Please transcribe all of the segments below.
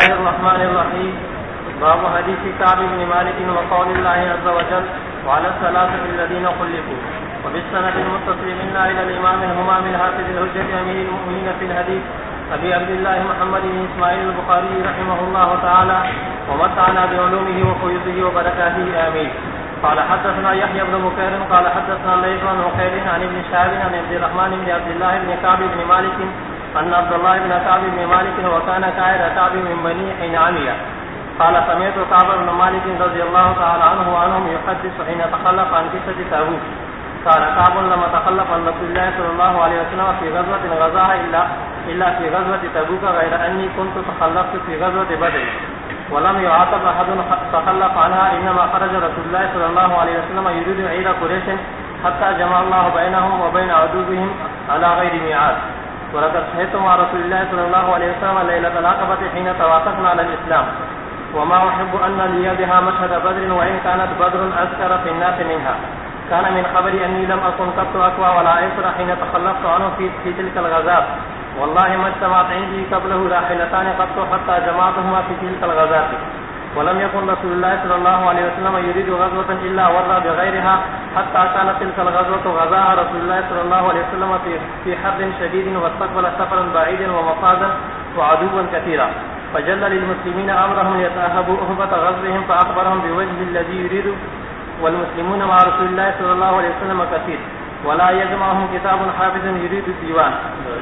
الله الرحمن الرحيم. باب حديث كعب بن مالك وقول الله عز وجل وعلى الثلاثة الذين خلفوا. وبالسند المتصل منا إلى الإمام الهمام الحافظ الحجة أمير المؤمنين في الحديث أبي عبد الله محمد بن إسماعيل البخاري رحمه الله تعالى ومتعنا بعلومه وفيوضه وبركاته آمين. قال حدثنا يحيى بن بكير قال حدثنا ليث بن عقيل عن ابن شهاب عن عبد الرحمن بن عبد الله بن كعب بن مالك أن عبد الله بن كعب بن مالك وكان كائر كعب من بني حنعمية قال سمعت كعب بن مالك رضي الله تعالى عنه وعنهم يحدث حين تخلف عن قصة تبوك. قال كعب لما تخلف عن رسول الله صلى الله عليه وسلم في غزوة غزاها إلا في غزوة تبوك غير أني كنت تخلفت في غزوة بدر ولم يعاتب أحد تخلف عنها إنما خرج رسول الله صلى الله عليه وسلم يريد عيد قريش حتى جمع الله بينهم وبين عدوهم على غير ميعاد. ولقد شهدت مع رسول الله صلى الله عليه وسلم ليلة العقبة حين توافقنا على الإسلام وما أحب أن لي بها مشهد بدر وإن كانت بدر أذكر في الناس منها. كان من خبري أني لم أكن قط أقوى ولا أيسر حين تخلفت عنه في تلك الغزات والله ما اجتمعت عندي قبله راحلتان قط حتى جمعتهما في تلك الغزات. ولم يكن رسول الله صلى الله عليه وسلم يريد غزوة إلا ورى بغيرها حتى كانت تلك الغزوة غزاها رسول الله صلى الله عليه وسلم في حر شديد واستقبل سفرا بعيدا ومفازا وعدوا كثيرا فجل للمسلمين أمرهم ليتأهبوا أهبة غزوهم فأخبرهم بوجه الذي يريد والمسلمون مع رسول الله صلى الله عليه وسلم كثير ولا يجمعهم كتاب حافظ يريد الديوان.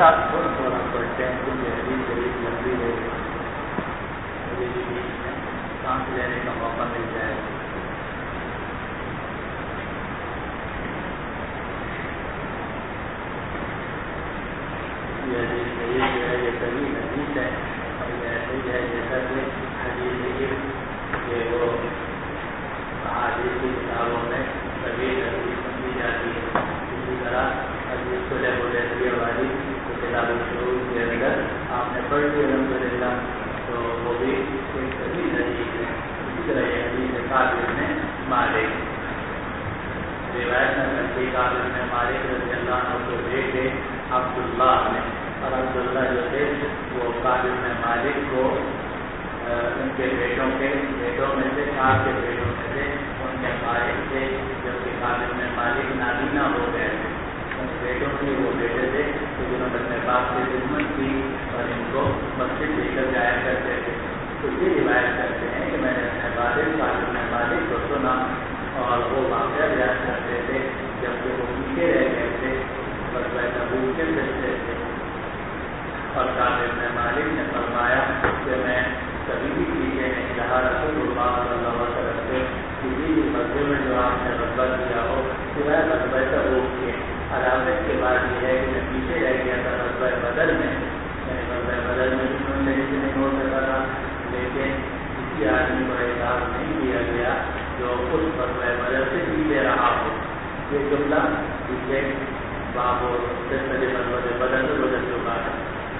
لینے کا موقع مل جائے. یہ کبھی حدیث ہے اور یہ ایسے ہی ہے جیسا کہ حدیث کہ وہ احادیث کی کتابوں میں کبھی حدیث سمجھی جاتی ہے. اسی طرح حدیث کو لیے والی کتاب الشروع کے اندر آپ نے پڑھ لی الحمدللہ تو وہ بھی ایک کبھی حدیث ہے. اسی طرح یہ حدیث کعب بن مالک روایت میں کرتی کعب بن مالک رضی اللہ عنہ کو بیٹے عبداللہ نے اور عبداللہ جو تھے وہ کعب بن مالک کو ان کے بیٹوں میں سے 4 کے بیٹوں میں سے ان کے فارغ تھے جبکہ کعب بن مالک نابینا ہو گئے تھے. ان بیٹوں کے وہ بیٹے تھے کہ جنہوں نے اپنے باپ سے خدمت کی اور ان کو مسجد لے کر جایا کرتے تھے. تو یہ روایت کرتے ہیں کہ میں نے اپنے والد کعب بن مالک کو سنا اور وہ واقعہ بیان کرتے تھے جبکہ وہ پیچھے رہ گئے تھے غزوہ تبوک کے فیصلے تھے. اور کعب بن مالک نے فرمایا کہ میں کبھی بھی پیچھے نہیں رہا رسول اللہ صلی اللہ علیہ وسلم سے کسی بھی مسجد میں جو آپ نے غزوہ کیا ہو سوائے غزوہ تبوک کے. علامت کے بعد یہ ہے کہ میں پیچھے رہ گیا تھا غزوہ بدر میں. غزوہ بدر میں بھی میرے سے نہیں ہو سکا تھا لیکن کسی آدمی کو اعزاز نہیں دیا گیا جو خود غزوہ بدر سے پیچھے رہا ہو. یہ جملہ پیچھے باب غزوہ بدر سے گزر چکا ہے.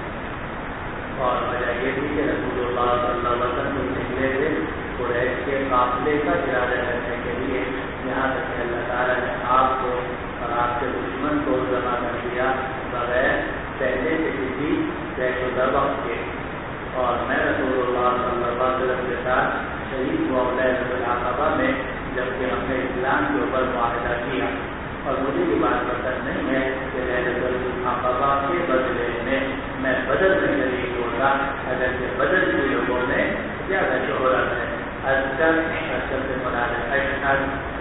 اور وجہ یہ تھی کہ رسول اللہ صلی اللہ علیہ وسلم نکلے تھے قریش کے قافلے کا ارادہ کرنے کے لیے یہاں تک کہ اللہ تعالیٰ نے آپ کو اور آپ کے دشمن کو جمع کر دیا بغیر پہلے سے کسی جیش و ضرب کے. اور میں رسول اللہ صلی اللہ علیہ وسلم کے ساتھ شہید ہوا لیلۃ العقبہ میں جبکہ ہم نے اسلام کے اوپر معاہدہ کیا. اور مجھے یہ بات پسند نہیں ہے کہ لیلۃ العقبہ کے بدلے میں بدر میں شریک ہوگا اگرچہ بدر کے لوگوں میں زیادہ شہرت ہے. اکثر سے مراد اشہر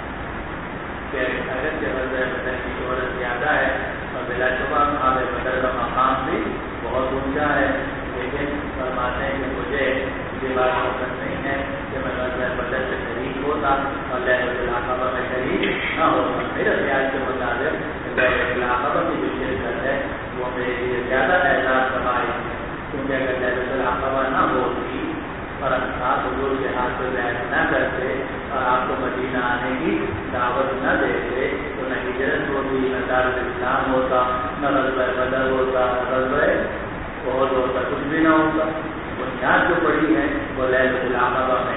کہ اگرچہ بدر کی شہرت زیادہ ہے اور بلا شبہ بدر کا مقام بھی بہت اونچا ہے لیکن فرماتے ہیں کہ مجھے یہ بات پسند نہیں ہے کہ میں غزوہ بدر سے شریک ہوتا اور لیلۃ العقبہ میں شریک نہ ہوتا. میرے خیال کے مطابق لیلۃ العقبہ کی جو شرکت ہے وہ میرے لیے زیادہ اعزاز کمائی کیونکہ اگر لیلۃ العقبہ نہ ہوتی اور آپ حضور کے ہاتھ سے بیعت نہ کرتے اور آپ کو مدینہ آنے کی دعوت نہ دیتے تو نہ ہجرت ہوتی نہ دارالاسلام ہوتا نہ غزوہ بدر ہوتا نہ غزوہ احد ہوتا کچھ بھی نہ ہوتا. بنیاد جو پڑی ہے وہ لیلۃ العقبہ میں.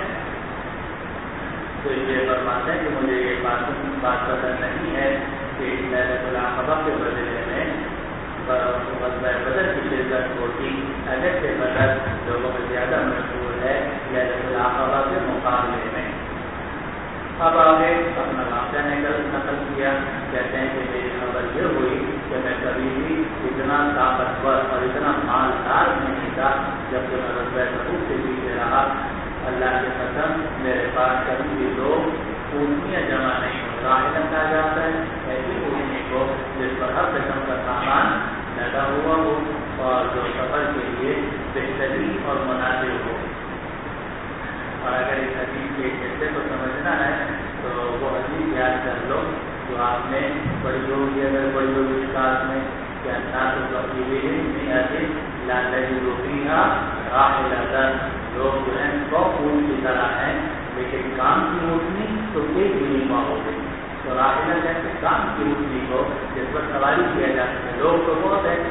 تو یہ فرماتے ہیں کہ مجھے یہ بات پسند نہیں ہے کہ لیلۃ العقبہ کے بدلے میں غزوہ بدر کی شرکت ہوتی. اگرچہ بدر لوگوں میں زیادہ مشہور ہے بیعۃ العقبہ کے مقابلے میں۔ اب آگے اپنا واقعہ نقل کیا، کہتے ہیں کہ میری خبر یہ ہوئی کہ میں کبھی بھی اتنا طاقتور اور اتنا مالدار نہیں تھا جب کہ میں غزوہ تبوک کے پیچھے رہا۔ اللہ کی قسم میرے پاس کبھی بھی لوگ اونٹیاں جمع نہیں ہو، راحلہ کہا جاتا ہے ایسی اونٹنی کو جس پر ہر قسم کا سامان لگا ہوا ہو اور جو سفر کے لیے بہترین اور مناسب ہو۔ اور اگر اس حدیث کے حصے کو سمجھنا ہے تو وہ حدیث یاد کر لو جو آپ نے پڑھی ہوگی، اگر پڑھی ہوگی کلاس میں، کہ الناس کالبل فیھا راحلۃ، لوگ جو ہیں 100 اونٹ کی طرح ہیں لیکن کام کی اونٹنی تو ایک بھی نہیں ہو گئی۔ تو راحلہ جیسے کام کی اونٹنی کو جس پر سواری کیا جاتا ہے، لوگ تو بہت ہیں،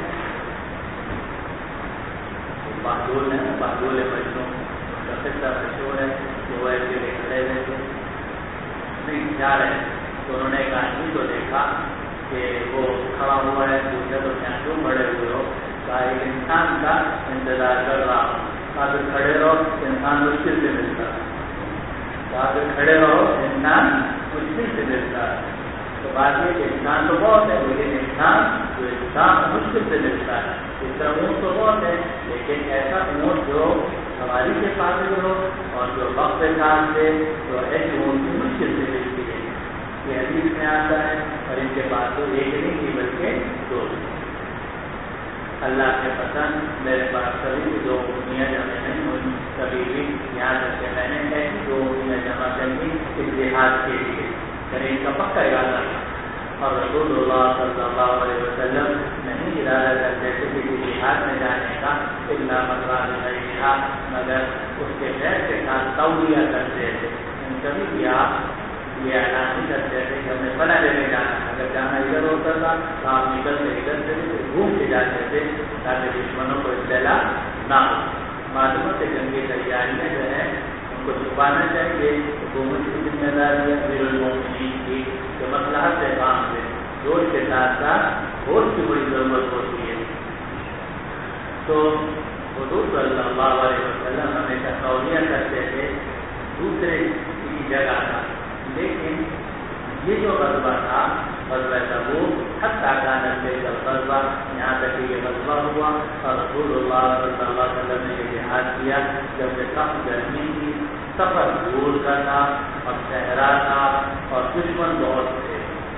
بہدول ہے، بہدول بچوں کا قصہ مشہور ہے کہ وہ ایسے کھڑے ہوئے تھے، نہیں جا رہے، تو انہوں نے ایک آدمی کو دیکھا کہ وہ کھڑا ہوا ہے، پوچھا تو کیا کیوں کھڑے ہوئے ہو؟ کہا ایک انسان کا انتظار کر رہا ہوں۔ کہا کھڑے رہو، انسان مشکل سے ملتا ہے۔ کہا کھڑے رہو، انسان مشکل سے ملتا ہے۔ تو بات یہ کہ انسان تو بہت ہے لیکن انسان مشکل سے ملتا ہے۔ اس طرح اونٹ تو بہت ہے لیکن ایسا اونٹ جو سواری کے قابل ہو اور جو وقت کے کام سے، تو ایسی اونٹ کی مشکل سے ملتی ہے۔ یہ حدیث میں آتا ہے، اور ان کے پاس تو ایک نہیں تھی بلکہ 2 تھی۔ اللہ کے پسند میرے پاس کبھی بھی 2 اونٹیاں جمع نہیں ہوئی، کبھی بھی، یہاں تک کہ میں نے ایسی 2 اونٹیاں جمع کر دی اس جہاد کے لیے، یعنی ان کا پکا ارادہ تھا۔ اور رسول اللہ صلی اللہ علیہ وسلم نہیں ارادہ کرتے تھے کسی جہاد میں جانے کا الا مقرر غیرہا، مگر اس کے غیر کے ساتھ تولیہ کرتے تھے۔ کبھی بھی آپ یہ اعلان نہیں کرتے تھے کہ ہمیں فلاں جگہ جانا، اگر جانا ادھر ہوتا تھا تو آپ نکلتے ادھر سے گھوم کے جاتے تھے تاکہ دشمنوں کو اطلاع نہ ہو۔ معلومات جنگی تیاریاں جو ہیں ان کو چھپانا چاہیے، حکومت کی ذمہ داری ہے، امیر المومنین کی، کہ مصلحت سے کام لے، روز کے ساتھ ساتھ روز کی بڑی ضرورت ہوتی ہے۔ تو حضور صلی اللہ علیہ وسلم ہمیشہ تولیہ کرتے تھے دوسرے کی جگہ کا، لیکن یہ جو غزوہ تھا غزوہ تبوک، حتیٰ کان ذلک الغزوہ، یہاں تک کہ یہ غزوہ ہوا اور رسول اللہ صلی اللہ علیہ وسلم نے یہ جہاد کیا جب کہ سخت گرمی تھی، سفر دور کا تھا اور صحرا تھا اور دشمن بہت تھے،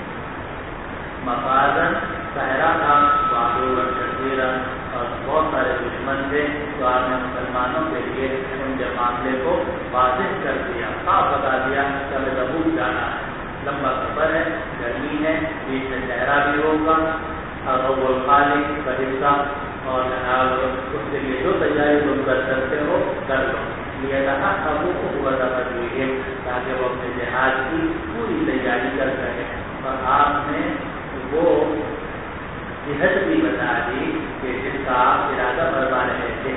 مفازن صحرا تھا، وعدوا کثیرا، اور بہت سارے دشمن تھے۔ تو آپ نے مسلمانوں کے لیے ان کے معاملے کو واضح کر دیا، صاف بتا دیا کہ ہمیں تبوک جانا ہے، لمبا سفر ہے، گرمی ہے، بیچ میں صحرا بھی ہوگا، اور وہ خالی کا حصہ، اور جناب اس کے لیے جو تیاری تم کر سکتے ہو کر لو۔ یہ رہا تبوک کو ہوا تھا تاکہ وہ اپنے جہاد کی پوری تیاری کر سکے، اور آپ نے وہ جہت بھی بتا دی کہ جس کا آپ ارادہ فرما رہے تھے،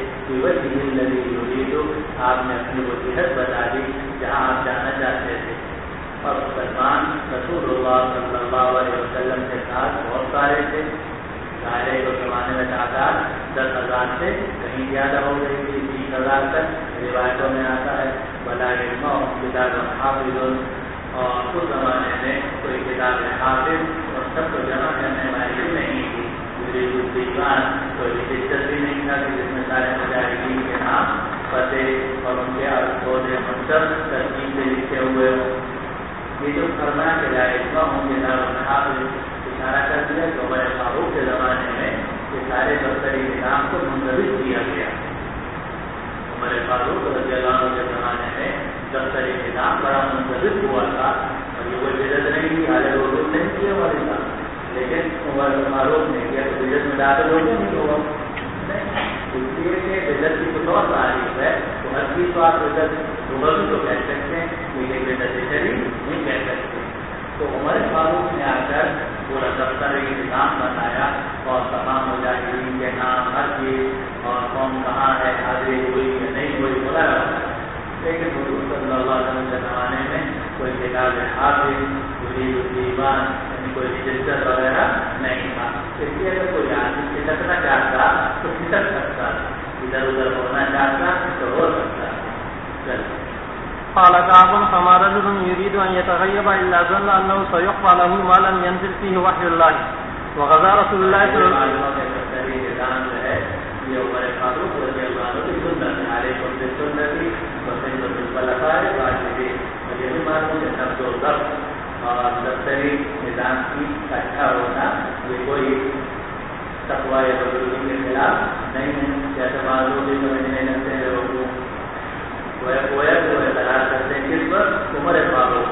آپ نے اپنی وہ جہت بتا دی جہاں آپ جانا چاہتے تھے۔ اور مسلمان رسول اللہ صلی اللہ علیہ وسلم کے ساتھ بہت سارے تھے، سارے کو زمانے میں تعداد 10,000 سے کہیں زیادہ ہو گئی تھی، 30,000 تک روایتوں میں آتا ہے۔ بلا علم کتاب حافظ، اور اس زمانے میں کوئی کتاب حافظ اور سب کو جمع کرنے والی نہیں تھی، دیوان کوئی دلچسپی نہیں تھا کہ جس میں سارے مجاہدین کے نام پتے اور ان کے عہدے منصب ترتیب سے لکھے ہوئے ہوں۔ یہ جو فرمایا کہ لا علم ہوں کتاب حافظ، اشارہ کر دیا کہ عمر فاروق کے زمانے میں یہ سارے دفتری نظام کو منظم کیا گیا۔ عمر فاروق رضی اللہ عنہ کے زمانے میں دفتری نظام بڑا منظم ہوا تھا، اور یہ کوئی بدعت نہیں تھی، حالے اردو نہیں کیا ہوا تھا، لیکن عمر فاروق نے کیا تو بدعت میں داخل ہو گیا نہیں ہوا، اس لیے کہ بدعت کی کچھ اور تعریف ہے، تو ہر چیز کو آپ بدعت بھی تو کہہ سکتے ہیں لیکن بدعت شرعی نہیں کہہ سکتے۔ تو عمر فاروق نے آ کر پورا دفتری نظام بنایا اور تمام مجاہدین کے نام، ہر چیز اور قوم کہاں ہے، حاضری ہوئی یا نہیں ہوئی بولا رہا۔ لیکن حضور صلی اللہ علیہ وسلم کے زمانے میں کوئی کتاب حافظ، دیوان، یعنی کوئی رجسٹر وغیرہ نہیں تھا، اس لیے اگر کوئی آدمی کھسکنا چاہتا تو کھسک سکتا، ادھر ادھر ہونا چاہتا تو ہو سکتا۔ قال كعب فما رجل يريد أن يتغيب إلا ظن أنه سيقطع له ما لم ينزل فيه وحي الله وغزا رسول الله صلى الله عليه وسلم اور دفتری نظام کی اچھا ہونا یہ کوئی تقوی یا بزرگی کے خلاف نہیں ہے. جیسے معلوم بھی سمجھنے لگتے ہیں لوگ اعتراض کرتے ہیں کس پر عمر فاروق.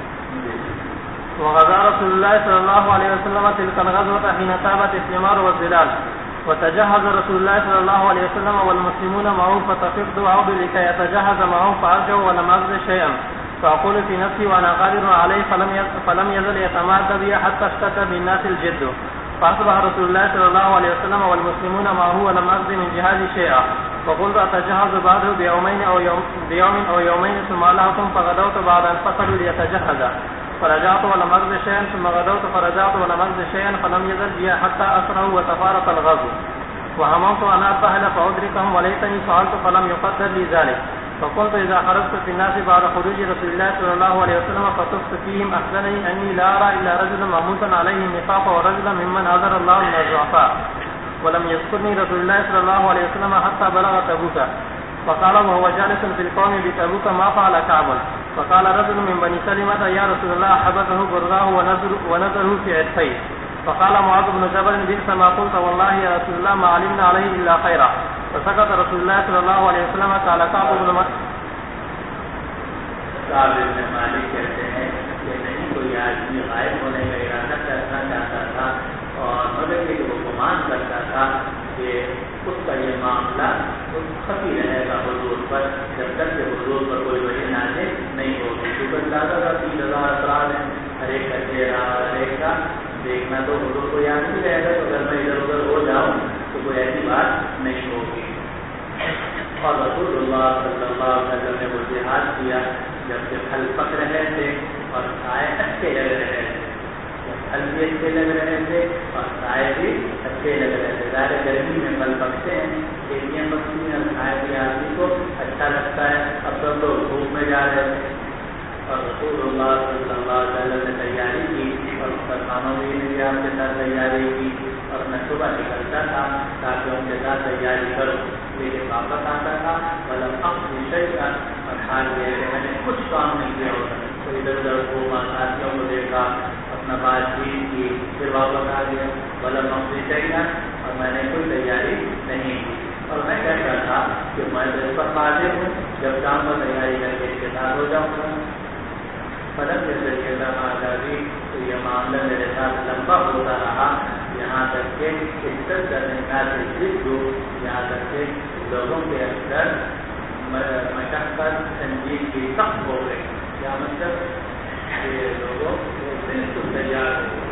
وغزا رسول الله صلى الله عليه وسلم تلك الغزوة حين تابت الثمار والظلال وتجهز رسول الله صلى الله عليه وسلم والمسلمون معه فتفقد عود لكي يتجهز معه فأرجع ولم أغز شيئا فأقول في نفسي وأنا قادر عليه فلم يزل يتمادى بي حتى اشتد بالناس الجد فأصبح رسول الله صلى الله عليه وسلم والمسلمون معه ولم أغز من جهاز شيئا فقلت أتجهز بعده بيوم أو يومين ثم ألهكم فغدوت بعد أن فصلوا ليتجهز فرجعت ولم أغز شيئا ثم غدوت فرجعت ولم أغز شيئا فلم يزل بي حتى أسروا وتفارق الغزو وهممت أن أرتحل فأدركهم وليتني فعلت فلم يقدر لي ذلك فقلت إذا خرجت في الناس بعد خروج رسول الله صلى الله عليه وسلم فطفت فيهم أحزنني أني لا أرى إلا رجلا مموتا عليه النفاق ورجلا ممن عذر الله من الضعفاء ولم يذكرني رسول الله صلى الله عليه وسلم حتى بلغ تبوك فقال وهو جالس في القوم بتبوك ما فعل كعب فقال رجل من بني سلمة يا رسول الله حبسه برغاه ونزله في عدفيه فقال معاذ بن جبل بئس ما قلت والله يا رسول الله ما علمنا عليه إلا خيرا فسكت رسول الله صلى الله عليه وسلم قال كعب بن مالک کہتے ہیں کہ نہیں کوئی آدمی غائب ہونے کا ارادہ کرنا چاہتا تھا اور مگر یہ وہ گمان کرتا تھا کہ اس کا یہ معاملہ خفی رہے گا حضور پر جب تک کہ حضور پر کوئی وجہ نازل نہیں ہوگی. کیونکہ زیادہ تر 30,000 افراد ہیں, ہر ایک کا چہرہ ہر ایک کا دیکھنا تو حضور کو یاد نہیں رہے گا. تو اگر میں ادھر ادھر ہو جاؤں تو کوئی ایسی بات نہیں ہوگی. اور رسول اللہ صلی اللہ علیہ وسلم نے وہ جہاد کیا جبکہ پھل پک رہے تھے اور سائے اچھے لگ رہے تھے. پھل بھی اچھے لگ رہے تھے اور سائے بھی اچھے لگ رہے تھے. ظاہر گرمی میں پھل پکتے ہیں, کھیتیاں پکتی ہیں اور سائے بھی آدمی کو اچھا لگتا ہے. اب سب لوگ دھوپ میں جا رہے تھے اور رسول اللہ صلی اللہ علیہ وسلم نے تیاری کی اور مسلمانوں نے بھی آپ کے ساتھ تیاری کی اور میں صبح نکلتا تھا تاکہ ان کے ساتھ تیاری کروں. لیکن واپس آتا تھا مطلب اپنی شہر کا اور حال یہ کہ میں نے کچھ کام نہیں کیا ہوتا. تو ادھر ادھر گھوما, ساتھیوں کو دیکھا, اپنا بات چیت کی, پھر واپس آ گیا. مطلب اپنی شہر اور میں نے کوئی تیاری نہیں کی. اور میں کہتا تھا کہ میں تو اس پر قادر ہوں, جب شام کو تیاری کر کے اس کے ساتھ ہو جاؤں گا. فلم کے ذریعے بھی تو یہ معاملہ میرے ساتھ لمبا ہوتا رہا, یہاں تک کہ عزت کرنے کا ضد ہو, یہاں تک کہ لوگوں کے اندر مشقت تنظیم کی سخت ہو گئی. کیا مطلب کہ لوگوں بالکل تیار ہو گئے.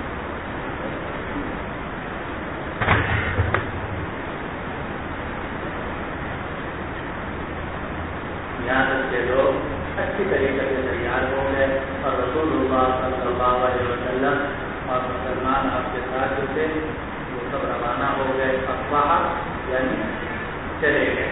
یہاں تک کہ لوگ اچھی طریقے سے تیار ہو گئے اور رسول اللہ صلی اللہ علیہ وسلم اور مسلمان آپ کے ساتھ جو تھے وہ سب روانہ ہو گئے. افواہ یعنی چلے گئے.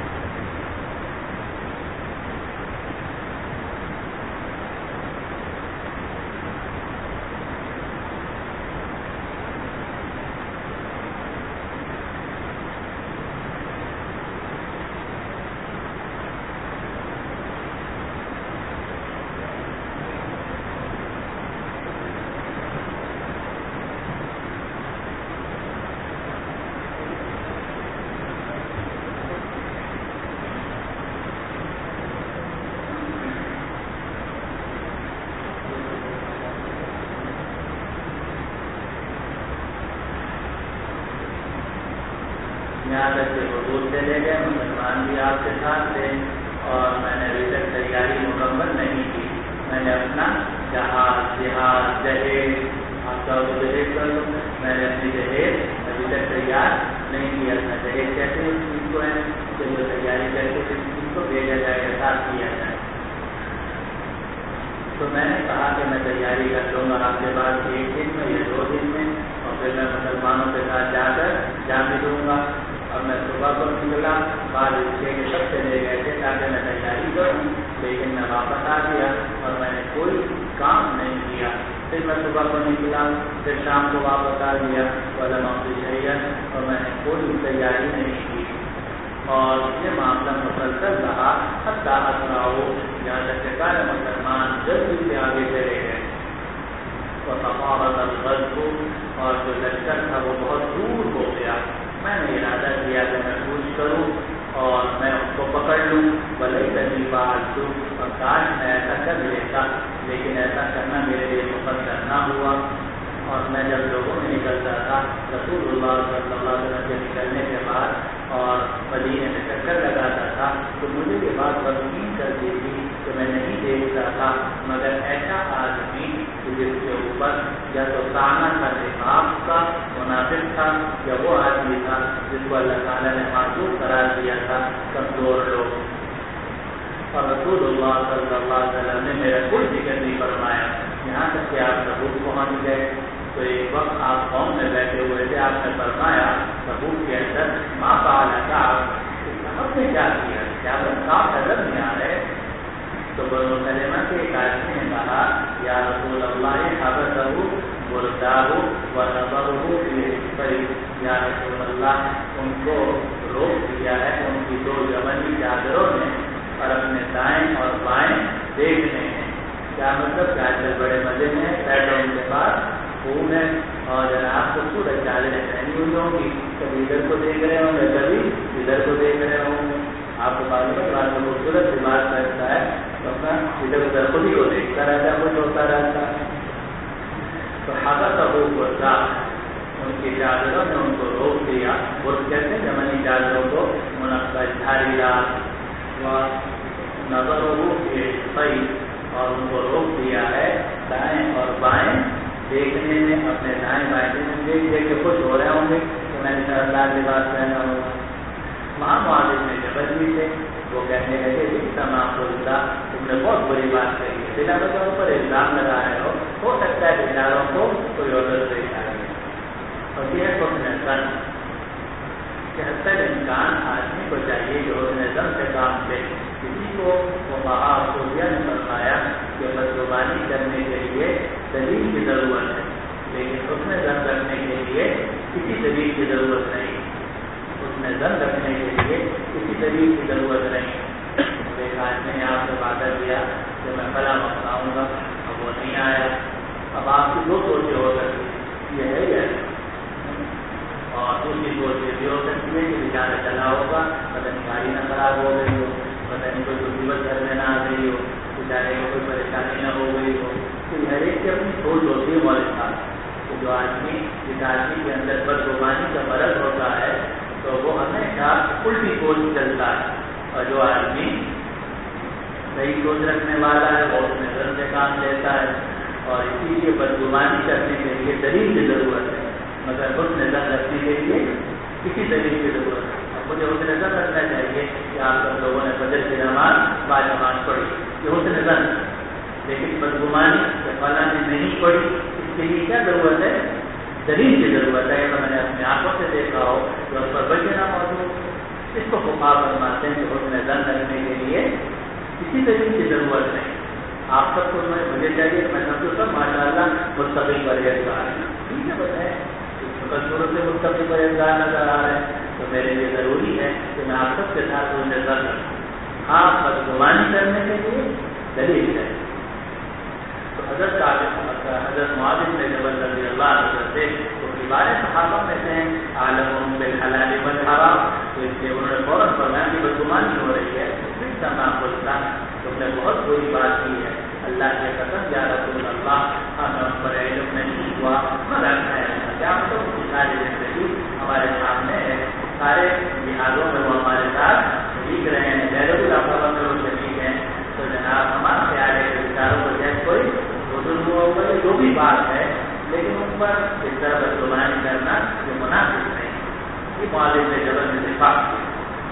یہاں تک کہ حضور چلے گئے, مسلمان بھی آپ کے ساتھ تھے اور میں نے ابھی تک تیاری مکمل نہیں کی. میں نے اپنا جہاز جہیز آپ کا جہیز کر لوں, میں نے اپنی جہیز ابھی تک تیار نہیں کیا تھا. جہیز کہتے ہیں اس چیز کو ہے کہ وہ تیاری کر کے اس چیز کو بھیجا جائے گا, ساتھ کیا جائے. تو میں نے کہا کہ میں تیاری کر لوں گا آپ کے بعد 1 دن میں یا 2 دن میں, اور پھر میں مسلمانوں کے ساتھ جا کر جا ملوں گا. اور میں صبح کو نکلا، بعد اس کے سب چلے گئے تھے تاکہ میں تیاری کروں، لیکن میں واپس آ گیا اور میں نے کوئی کام نہیں کیا۔ پھر میں صبح کو نکلا، پھر شام کو واپس آ گیا اور میں نے کوئی تیاری نہیں کی، اور یہ معاملہ مسلسل رہا حتیٰ اسراؤ، یہاں تک کہ سارے مسلمان جلدی سے آگے چلے گئے، وتفاوت الغزو، اور جو لشکر تھا وہ بہت دور ہو گیا۔ میں نے ارادہ کیا کہ میں کوچ کروں اور میں اس کو پکڑ لوں، ولیکنی فعلت، اور کاش میں ایسا کر لیتا، لیکن ایسا کرنا میرے لیے مقدر نہ ہوا۔ اور میں جب لوگوں میں نکلتا تھا رسول اللہ صلی اللہ علیہ وسلم کے نکلنے کے بعد اور مدینے میں چکر لگاتا تھا تو مجھے یہ بات یقین کرتی تھی کہ میں نہیں دیکھتا تھا مگر ایسا آدمی جس کے اوپر یا تو تانا تھا نفاق کا منافق تھا، یا وہ آدمی تھا جس کو اللہ تعالیٰ نے معذور قرار دیا تھا، کمزور لوگ۔ اور رسول اللہ صلی اللہ علیہ وسلم نے میرا کوئی ذکر نہیں فرمایا، یہاں تک کہ آپ تبوک پہنچ گئے تو ایک وقت آپ قوم میں بیٹھے ہوئے تھے، آپ نے فرمایا تبوک کے اندر ماں پالا کا ہم نے کیا کیا، کیا صاف نظر نہیں آ رہے؟ تو بنو سلمہ کے ایک آدمی نے کہا یا رسول اللہ حبسہ برداہ ونظرہ فی، یا رسول اللہ ان کو روک دیا ہے ان کی دو یمنی چادروں نے اور اپنے دائیں اور بائیں دیکھنے ہیں۔ کیا مطلب کہ آج کل بڑے مزے میں ہے، پیٹوں کے پاس خوب ہے اور جناب خوبصورت چادریں پہنی ہوئی ہوں گی، کبھی ادھر کو دیکھ رہے ہوں گے کبھی ادھر کو دیکھ رہے ہوں گے۔ آپ کو معلوم ہے بعد میں خوبصورت لباس پہنتا ہے تو اپنا ادھر ادھر خود ہی کو دیکھتا رہتا ہے، کچھ ہوتا رہتا ہے۔ تو حبسہ برداہ، ان کی چادروں نے ان کو روک دیا، برد کہتے ہیں یمنی چادروں کو، منقش دھاری دار، نظرہ فی، اور ان کو روک دیا ہے دائیں اور بائیں دیکھنے میں، اپنے دائیں بائیں دیکھ دیکھ کے خوش ہو رہے ہوں گے کہ میں نے شاندار لباس پہنا ہوگا۔ وہاں معاذ بن جبل بھی تھے، وہ کہنے لگے اجتماع خلدہ، تم نے بہت بری بات کہی ہے، بنا وجہ پر الزام لگا رہے ہو سکتا ہے بیچاروں کو کوئی عذر پیش آ گیا۔ اور یہ ہے حسن ظن، کہ حتی امکان آدمی کو چاہیے کہ حسن ظن سے کام لے۔ کسی کو فقہاء اصولیہ نے فرمایا کہ بدگمانی کرنے کے لیے دلیل کی ضرورت ہے، لیکن حسن ظن رکھنے کے لیے کسی دلیل کی ضرورت نہیں، حسن ظن رکھنے کے لیے کسی دلیل کی ضرورت نہیں۔ ایک آدمی نے آپ سے وعدہ کیا کہ میں فلاں وقت آؤں گا، اب وہ نہیں آیا، اب آپ کی دو سوچیں ہو سکتی، یہ ہے یا اور دوسری سوچ یہ بھی ہو سکتی ہے کہ بیچارہ چلا ہوگا، پتہ نہیں گاڑی نہ خراب ہو گئی ہو، پتہ نہیں کوئی مصیبت گھر میں نہ آ گئی ہو، بیچارے کو کوئی پریشانی نہ ہو گئی ہو۔ تو ہر ایک کی اپنی سوچ ہوتی ہے مولوی صاحب، تو جو آدمی جس آدمی کے اندر بدگمانی کا مرض ہوتا ہے تو وہ ہمیشہ الٹی سوچ چلتا ہے، اور جو آدمی صحیح سوچ رکھنے والا ہے وہ اس میں ظن سے کام لیتا ہے، اور اسی لیے بدگمانی کرنے کے لیے دلیل کی ضرورت ہے، مگر حسن ظن رکھنے کے لیے کسی دلیل کی ضرورت ہے۔ اب مجھے حسن ظن رکھنا چاہیے کہ آپ سب لوگوں نے فجر کی نماز با جماعت پڑھی، یہ حسن ظن، لیکن بدگمانی کہ فلاں نے نہیں پڑھی، اس کے لیے کیا ضرورت ہے؟ دلیل کی ضرورت ہے، تو میں نے اپنے آنکھوں سے دیکھا ہو تو اس پر بچنا موجود۔ اس کو فقہاء فرماتے ہیں کہ حسن ظن رکھنے کے لیے کسی دلیل کی ضرورت نہیں۔ آپ سب کو مجھے چاہیے کہ میں سب کو سب ماشاء اللہ مستقل پرہیزگار ہیں، ٹھیک ہے بتائیں صورت سے مستقل پرہیزگار نظر آ رہے ہیں تو میرے لیے ضروری ہے کہ میں آپ سب کے ساتھ حسن ظن رکھوں۔ آپ بدگمانی کرنے کے لیے دلیل ہے۔ تو حضرت معاذ بن جبل رضی اللہ عنہ سے تو کبار صحابہ میں سے ہیں، عالمهم بالحلال والحرام، تو اس لیے انہوں نے فوراً فرمایا کہ بدگمانی ہو رہی ہے، اجتماع خلدہ، تم نے بہت بری بات کی ہے، اللہ کی قسم یا رسول اللہ ہم پر علم نہیں ہوا مگر کیا تو ساری زندگی ہمارے سامنے ہے، سارے لحاظوں میں وہ ہمارے ساتھ شریک رہے ہیں، غیر الافا میں وہ شریک ہیں، تو جناب ہمارا خیال ہے کہ بیچاروں کو جیسے کوئی بزرگ ہوگا جو بھی بات ہے، لیکن ان پر اس طرح بدگمانی کرنا یہ مناسب نہیں۔ یہ معاذ بن جبل نے اتفاق کیا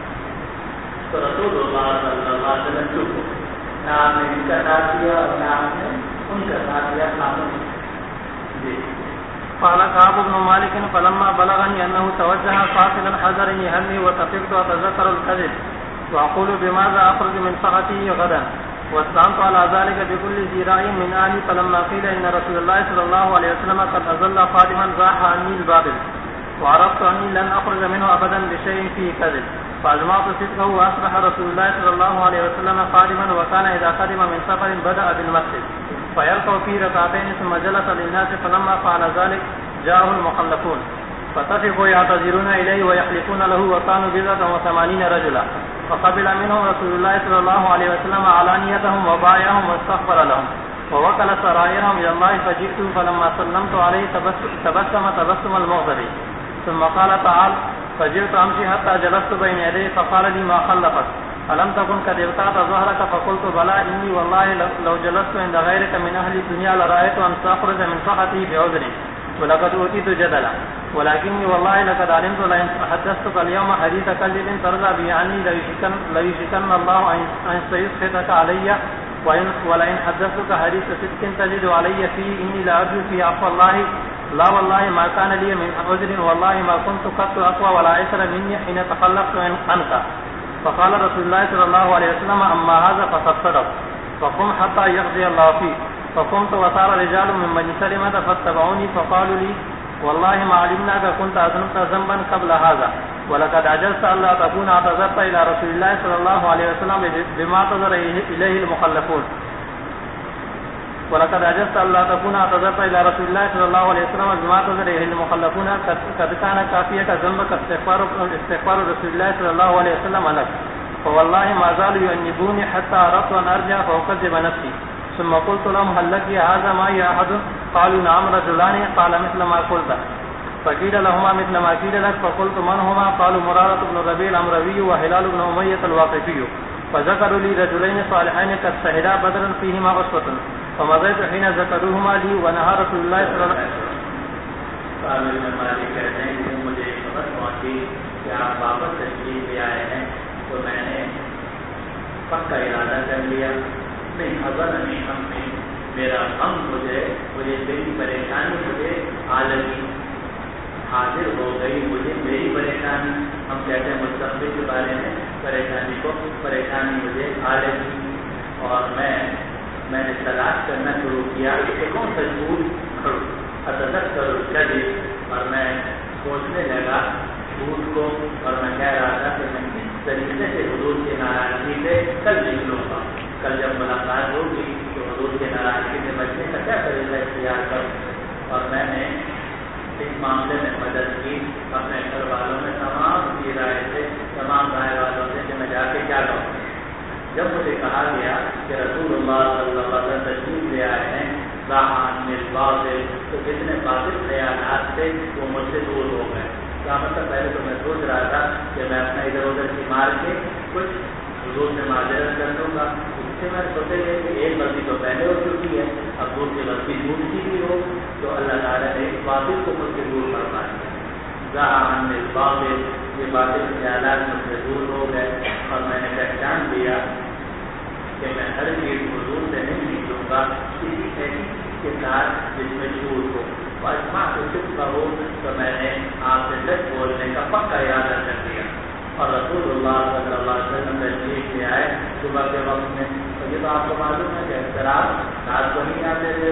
تو رسول اللہ صلی اللہ علیہ وسلم چپ ہو، نہ آپ نے ان کا ساتھ دیا اور نہ آپ نے ان کا ساتھ دیا، خاموش۔ جی قال كعب بن مالك فلما بلغني أنه توجه قاتلا حذر يهمي وتفقت أتذكر الكذب وأقول بماذا أخرج من سخطه غدا واستعنت على ذلك بكل ذي رأي من أهلي فلما قيل إن رسول الله صلى الله عليه وسلم قد أزل قادما زاح عني البابل وعرفت أني لن أخرج منه أبدا بشيء فيه كذب فأجمعت صدقه وأصبح رسول الله صلى الله عليه وسلم قادما وكان إذا قدم من سفر بدأ بالمسجد فيلقوا في ركعتين ثم جلس للناس فلما فعل ذلك جاءه المخلفون فتفقوا يعتذرون إليه ويحلفون له وكانوا 89 رجلا فقبل منهم رسول الله صلى الله عليه وسلم علانيتهم وبايعهم واستغفر لهم ووكل سرائرهم إلى الله فجئت فلما سلمت عليه تبسم المغضب ثم قال تعال فجئت أمشي حتى جلست بين يديه فقال لي ما خلفك ألم تكن قد ابتعت ظهرك فقلت بلى إني والله لو جلست عند غيرك من أهل الدنيا لرأيت أن تخرج من سخطي بعذري ولقد أوتيت جدلا ولكني والله لقد علمت لئن حدثتك اليوم حديث كذب ترضى به عني ليشكن الله أن سيسخطك علي ولئن حدثتك حديث صدق تجد علي فيه إني لأرجو في عفو الله لا والله ما كان لي من عذر والله ما كنت قط أقوى ولا أيسر مني حين تخلفت عنك فقال رسول الله صلى الله عليه وسلم أما هذا فقد صدق فقم حتى يقضي الله فيه فقمت وصار رجال من بني سلمة فاتبعوني فقالوا لي والله ما علمناك كنت أذنبت ذنبا قبل هذا ولقد عجزت ألا تكون اعتذرت إلى رسول الله صلى الله عليه وسلم بما اعتذر إليه المخلفون ولقد عجزت ألا تكون اعتذرت إلى رسول الله صلى الله عليه وسلم بما اعتذر إليه المخلفون قد كان كافيك ذنبك استغفار رسول الله صلى الله عليه وسلم لك فوالله ما زالوا يؤنبوني حتى أردت أن أرجع فأكذب نفسي ثم قلت لهم هل لك هذا معي أحد قالوا نعم رجلان قال مثل ما قلت فقيل لهما مثل ما قيل لك فقلت من هما قالوا مرارة بن ربيع الأمروي وهلال بن أمية الواقفي فذكروا لي رجلين صالحين قد شهدا بدرا فيهما أسوة فمضيت حين ذكروهما لي ونهى رسول الله صلى الله عليه وسلم کہتے ہیں کہ مجھے خبر پہنچی کہ آپ واپس تشریف لے آئے ہیں تو میں نے پکا ارادہ کر لیا نہیں خبر نہیں ہم نے میرا غم مجھے میری پریشانی مجھے آ لگی حاضر ہو گئی مجھے میری پریشانی ہم کہتے ہیں مستقبل کے بارے میں پریشانی مجھے آ لگی اور میں نے تلاش کرنا شروع کیا کہ کون سا جھوٹ کھڑوں اتذکر الکذب اور میں سوچنے لگا جھوٹ کو اور میں کہہ رہا تھا کہ میں کس طریقے سے حضور کی ناراضگی سے کل نکلوں گا کل جب ملاقات ہوگی تو حضور کی ناراضگی سے بچنے کا کیا طریقہ اختیار کروں اور میں نے اس معاملے میں مدد کی اپنے گھر والوں میں تمام کی رائے سے تمام رائے والوں سے کہ میں جا کے کیا کروں جب مجھے کہا گیا کہ رسول اللہ صلی اللہ علیہ وسلم تشریف لے آئے ہیں تو جتنے باطل خیالات تھے وہ مجھ سے دور ہو گئے کیا مطلب پہلے تو میں سوچ رہا تھا کہ میں اپنا ادھر ادھر کی مار کے کچھ حضور سے معذرت کر دوں گا اس سے میں سوچے گئے کہ ایک غلطی تو پہلے ہو چکی ہے اب دوسری غلطی جھوٹ کی بھی ہو تو اللہ تعالیٰ نے اس باطل کو مجھ سے دور کروا دیا یہ باطل خیالات مجھ سے دور ہو گئے اور میں نے پہچان لیا کہ میں ہر چیز حضور سے نہیں نکلوں گا کسی ایسی کے ساتھ جس میں جھوٹ ہو اور ماں کو چپ کا ہو تو میں نے آپ سے سچ بولنے کا پکا ارادہ کر دیا اور رسول اللہ صلی اللہ علیہ وسلم تشریف لے آئے صبح کے وقت میں تو یہ تو آپ کو معلوم ہے کہ اختراع رات کو نہیں آتے تھے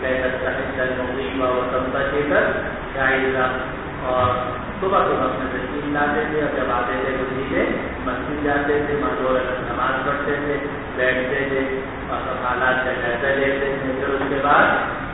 وہ سب بچے کر جائزہ اور صبح کے وقت میں تشریف لاتے تھے اور جب آتے تھے تو سیدھے مسجد جاتے تھے مزدور نماز پڑھتے تھے بیٹھتے تھے اور حالات کا جائزہ لیتے تھے پھر اس کے بعد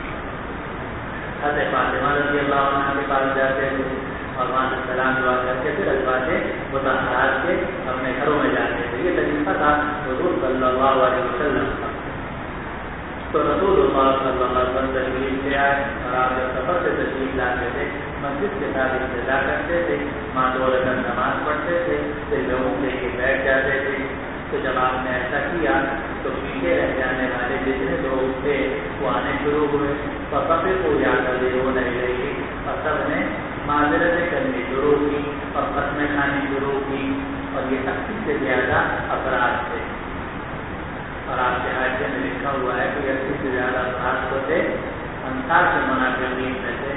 حضرت فاطمہ رضی اللہ عنہ کے پاس جاتے تھے اور وہاں سے سلام دعا کر کے پھر ازواج مطہرات کے اپنے گھروں میں جاتے تھے یہ طریقہ تھا حضور صلی اللہ علیہ وسلم کا تو رسول اللہ صلی اللہ علیہ وسلم تشریف لے آئے اور آپ جب سفر سے تشریف لاتے تھے مسجد کے ساتھ انتظار کرتے تھے ماں دو رکعت نماز پڑھتے تھے پھر لوگوں لے کے بیٹھ جاتے تھے تو جب آپ نے ایسا کیا تو پیچھے رہ جانے والے جتنے لوگ تھے وہ آنے شروع ہوئے اور سفر کو جا کر دے وہ نہیں رہی اور سب نے معذرتیں کرنی شروع کی اور قسمیں کھانی شروع کی اور یہ 80 سے زیادہ افراد تھے اور آپ کے حاشیے میں لکھا ہوا ہے کہ 80 سے زیادہ افراد کو تھے انصار کے منافقین میں سے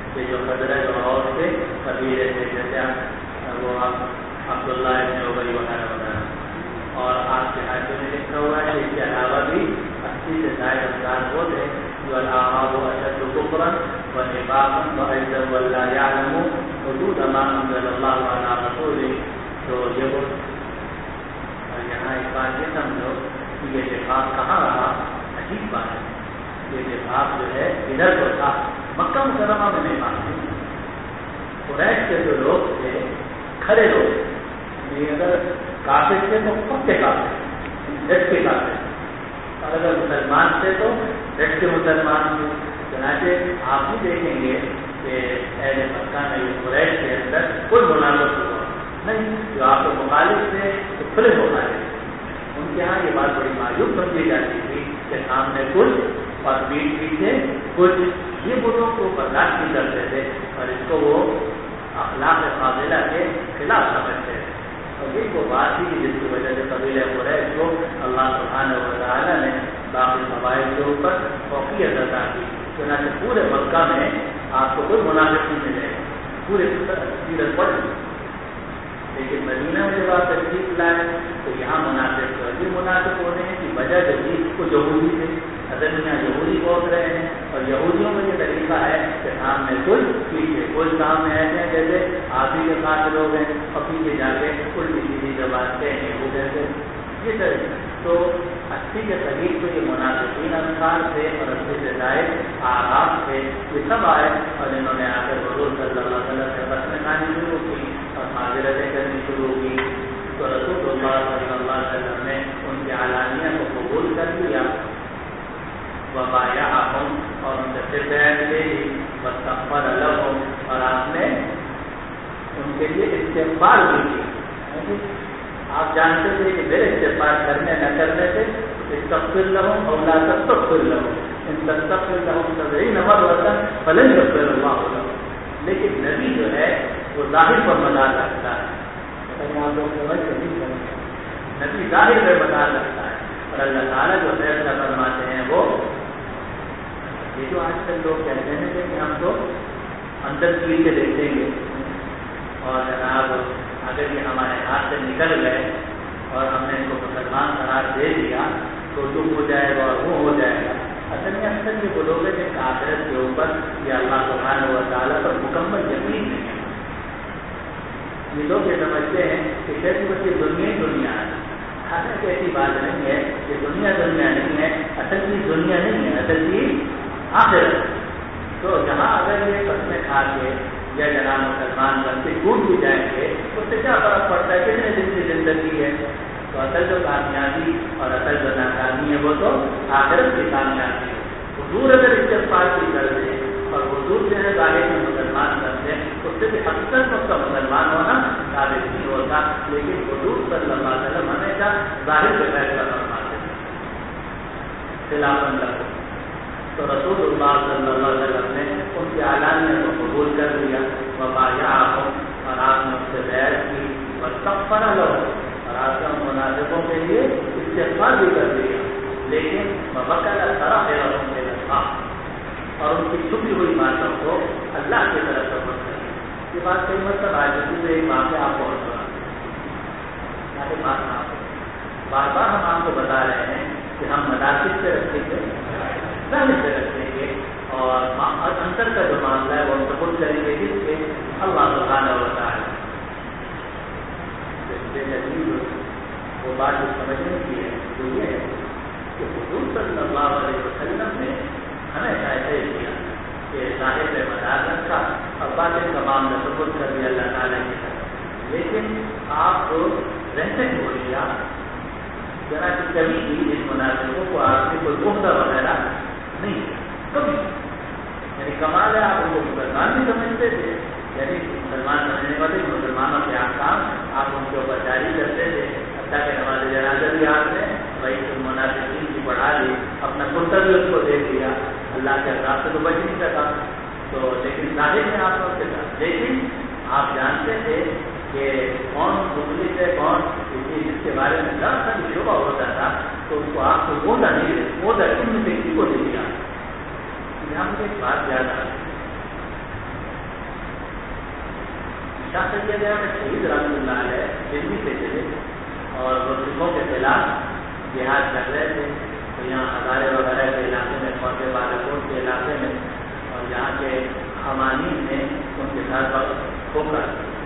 کہ جو خزرج اور اوس کے قبیلے تھے، جیسے وہ عبداللہ ابن ابی وغیرہ وغیرہ. اور آپ کے حاکم میں لکھا ہوا ہے اس کے علاوہ بھی 80 سے زائد افراد وہ تھے جو الاعراب اشد کفرا ونفاقا واجر ولا يعلم حدود ما انزل الله على رسوله. تو یہ وہ یہاں ایک بات یہ سمجھو کہ یہ نفاق کہاں رہا. عجیب بات ہے، یہ نفاق جو ہے ادھر تو تھا، مکہ مکرمہ میں نفاق نہیں. قریش کے جو لوگ تھے کھڑے لوگ، یہ اگر کافر تھے تو پکے کافر، ڈٹ کے کافر، اور اگر مسلمان تھے تو ڈٹ کے مسلمان تھے. چنانچہ آپ بھی دیکھیں گے کہ اہل مکہ میں قریش کے اندر کوئی منافق ہوا نہیں، جو آپ کو مخالف تھے تو کھلے مخالف. ان کے یہاں یہ بات بڑی معیوب سمجھی جاتی تھی کہ سامنے کچھ اور پیٹ پیچھے کچھ، یہ بتوں کو برداشت نہیں کرتے تھے اور اس کو وہ اخلاق فاضلہ کے خلاف سمجھتے تھے. اور یہ وہ بات تھی جس کی وجہ سے قبیلہ قریش کو اللہ سبحانہ و تعالیٰ نے باقی قبائل کے اوپر فوقیت عطا کی. چنانچہ پورے مکہ میں آپ کو کوئی منافق نہیں ملے گا، پورے سیرت پڑ. لیکن مدینہ میں جب آپ تشریف لائے تو یہاں منافق تو یہ منافق ہونے کی وجہ جو تھی وہ یہودی تھے. اصل میں یہاں یہودی بول رہے ہیں اور یہودیوں میں یہ طریقہ ہے کہ سامنے کل پیچھے کل. سامنے ایسے ہیں جیسے آپ ہی کے ساتھ لوگ ہیں اور پیچھے جا کے الٹی سیدھی جو باتیں ہیں وہ کہتے ہیں. یہ طریقہ تو 80 کے قریب تو یہ منافقین انصار تھے اور 80 سے زائد آغاز تھے. یہ سب آئے اور انہوں نے آ کر حضور صلی اللہ علیہ وسلم سے بسمیں کھانی شروع کی اور معذرتیں کرنی شروع کی. تو رسول اللہ صلی اللہ علیہ وسلم نے ان کی اعلانیہ کو قبول کر لیا، وبایعہم، اور ان سے بیعت لے لی، واستغفر لہم، اور آپ نے ان کے لیے استغفار بھی کی. آپ جانتے تھے کہ میرے استغفار کرنے نہ کرنے سے استغفر لہم اور لا تستغفر لہم ان تستغفر لہم 70 مرة فلن یغفر اللہ لہم. لیکن نبی جو ہے وہ ظاہر پر مدار رکھتا ہے. نبی ظاہر پر مدار رکھتا ہے اور اللہ تعالیٰ جو فیصلہ فرماتے ہیں وہ یہ جو آج کل لوگ کہتے ہیں کہ ہم تو اندر چیز کے دیکھیں گے اور جناب اگر یہ ہمارے ہاتھ سے نکل گئے اور ہم نے ان کو مسلمان قرار دے دیا تو دکھ ہو جائے گا اور وہ ہو جائے گا. اصل میں اکثر یہ وہ لوگ ہیں کہ آخرت کے اوپر یا اللہ سبحانہ و تعالیٰ پر مکمل یقین نہیں ہے. یہ لوگ یہ سمجھتے ہیں کہ جیسے بچے دنیا ہے. حالانکہ ایسی بات نہیں ہے کہ دنیا نہیں ہے. اصل چیز دنیا نہیں ہے، اصل چیز آخرت. تو جہاں اگر یہ قسمیں کھا کے یا جناب مسلمان بن کے ٹوٹ بھی جائیں گے اس سے کیا فرق پڑتا ہے کتنے دن کی زندگی ہے. تو اصل جو کامیابی اور اصل جو ناکامی ہے وہ تو آخرت کی کامیابی ہے. حضور اگر استغفار کی کر دے اور حضور جو ہے ظاہر میں مسلمان کر دیں اس سے بھی حقیقت اس کا مسلمان ہونا ثابت نہیں ہوتا. لیکن حضور صلی اللہ علیہ وسلم ہمیشہ ظاہر پہ فیصلہ فرماتے ہیں خلاف اللہ. تو رسول اللہ صلی اللہ علیہ وسلم نے ان کی اعلانیہ کو قبول کر لیا، وبایعہم، اور آپ نے ان سے بیعت کی، واستغفر لہم، اور آپ نے منافقوں کے لیے استغفار بھی کر دیا. لیکن وبکل سرائرہم الی اللہ، اور ان کی چھپی ہوئی باتوں کو اللہ کی طرف سے بند کر. یہ بات کئی مرتبہ آج سے ایک واقعہ آپ کو بار بار ہم آپ کو بتا رہے ہیں کہ ہم مدارس سے رکھیں گے، ظاہر سے رکھیں گے، اور اندر کا جو معاملہ ہے وہ سپورٹ کریں گے جس کے اللہ سبحانہ و تعالیٰ. وہ بات جو سمجھنے کی ہے وہ یہ ہے کہ حضور صلی اللہ علیہ وسلم نے ہمیشہ ایسے کیا کہ ظاہر پہ مدار رکھا اور باطن کا معاملہ سپورٹ کر دیا اللہ تعالیٰ کی طرف. لیکن آپ رہتے ہو لیا ذرا کہ کبھی بھی ان مناسبوں کو آپ نے کوئی عہدہ وغیرہ نہیں کبھی. یعنی کمال ہے آپ ان کو مسلمان بھی سمجھتے تھے، یعنی مسلمان سمجھنے والے مسلمانوں کے احکام آپ ان کے اوپر جاری کرتے تھے. حتیٰ کہ نماز جنازہ بھی آپ نے وہی مناسبین کی پڑھا لی، اپنا کرتا بھی اس کو دے دیا. اللہ کے عذاب سے تو بچ نہیں سکا تو، لیکن ظاہر میں آپ اس کے ساتھ. لیکن آپ جانتے تھے کہ کون مخلص ہے کون جس کے بارے میں ذرا سا بھی شبہ ہوتا تھا تو اس کو آپ کو بولا نہیں دے، وہ ان میں سے کسی کو نہیں دیا. یہاں مجھے ایک بات یاد آ رہی شاہ سید احمد شہید رحمۃ اللہ علیہ دلی سے چلے اور وہ سکھوں کے خلاف جہاد کر رہے تھے، تو یہاں ہزارے وغیرہ کے علاقے میں، فوج بالاکوٹ کے علاقے میں، اور یہاں کے حمانی نے ان کے ساتھ دھوکہ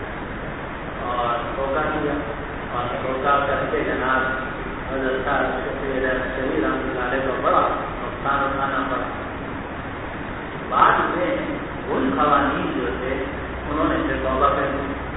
کیا اور دھوکہ کر کے جناب حضرت سید احمد شہید رحمۃ اللہ علیہ کو بڑا نقصان اٹھانا پڑا۔ بعد میں ان قوانین جو تھے انہوں نے پھر توبہ کر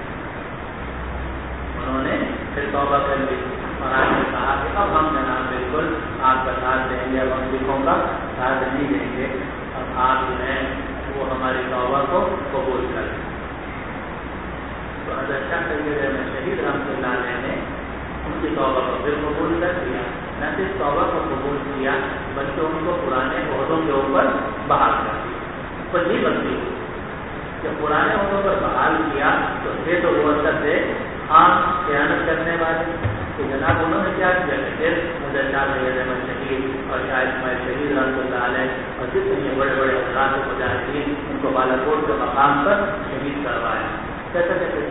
لی اور آپ نے کہا کہ اب ہم جناب بالکل آپ کا ساتھ دیں گے، اب ہم سکھوں کا ساتھ نہیں دیں گے، اب آپ جو ہیں وہ ہماری توبہ کو قبول کر لیں۔ تو حضرت شاہ سید احمد شہید رحمۃ اللہ علیہ نے ان کی توبہ کو پھر قبول کر دیا، نہ صرف توبہ کو قبول کیا بلکہ ان کو پرانے عہدوں کے اوپر بحال کر دیا۔ پر یہ بندی جب پرانے عہدوں پر بحال کیا تو تھے تو وہ اثر تھے عام خیانت کرنے والے، تو جناب انہوں نے کیا کیا کہ پھر حضرت شاہ سید احمد شہید اور شاہ اسماعیل شہید رحمۃ اللہ علیہ اور جتنے بڑے بڑے حضرات مجاہدین ان کو بالاکوٹ کے مقام پر شہید کروایا، کیسے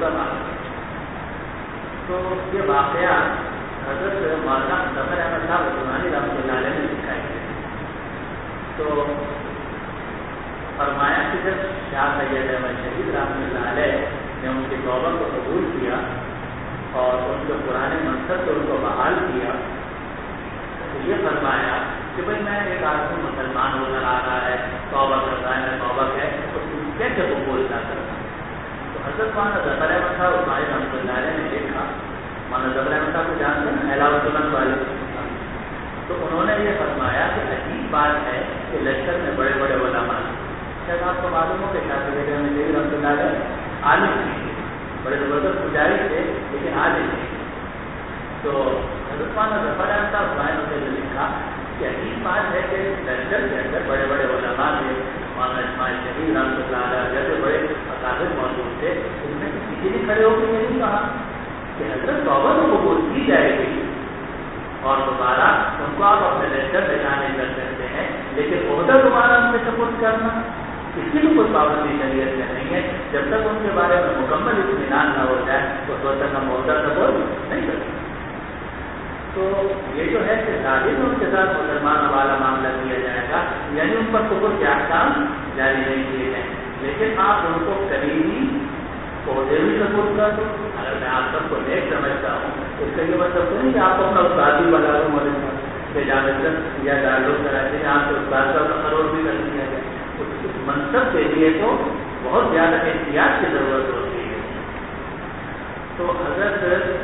تو یہ واقعہ حضرت مولانا ظفر احمد صاحب عثمانی رحمۃ اللہ علیہ نے لکھا ہے۔ تو فرمایا کہ جب شاہ سید احمد شہید رحمۃ اللہ علیہ نے ان کی توبہ کو قبول کیا اور ان کے پرانے منصب سے ان کو بحال کیا تو یہ فرمایا کہ بھائی میں ایک آدمی مسلمان ہو کر آ رہا ہے، توبہ کرتا ہے، میں توبہ ہے تو کیسے قبول نہ کرتا؟ تو حضرت مولانا ظفر احمد صاحب عثمانی رحمۃ اللہ علیہ نے دیکھا، مولانا ظفر احمد صاحب کو جانتے ہیں اعلیٰ سنت والے، تو انہوں نے یہ فرمایا کہ عجیب بات ہے کہ لشکر میں بڑے بڑے علماء، شاید آپ کو معلوم ہو کہ شاہ سید احمد شہید رحمۃ اللہ علیہ عالم تھے، بڑے زبردست پجاری تھے لیکن عالم تھے۔ تو حضرت مولانا ظفر احمد صاحب عثمانی نے لکھا کہ عجیب بات ہے کہ لشکر کے اندر بڑے بڑے علماء تھے، مولانا اسماعیل شہید رحمۃ اللہ علیہ جیسے بڑے اکابر موجود تھے، ان میں کسی نے کھڑے ہو کے یہ نہیں کہا کہ حضرت توبہ کو قبول کی جائے گی اور دوبارہ ان کو آپ اپنے لشکر میں شامل کر سکتے ہیں، لیکن عہدہ دوبارہ ان کے سپرد کرنا اس کی بھی کوئی پابندی شریعت میں نہیں ہے، جب تک ان کے بارے میں مکمل اطمینان نہ ہو جائے تو تک ہم عہدہ سپرد نہیں کر سکتے۔ تو یہ جو ہے کہ ظاہر میں ان کے ساتھ مسلمانوں والا معاملہ کیا جائے گا، یعنی ان پر سپرد کے احکام جاری نہیں کیے جائیں، لیکن آپ ان کو قریبی عہدے بھی سپرد کر دو۔ اگر میں آپ سب کو نیک سمجھتا ہوں اس کا یہ مطلب تو نہیں کہ آپ اپنا استادی بنا لو مدد یا ڈالوگ کراتے ہیں، آپ کو استاد کا تقرر بھی کر دیا جائے، اس منصب کے لیے تو بہت زیادہ احتیاط کی ضرورت ہوتی ہے۔ تو حضرت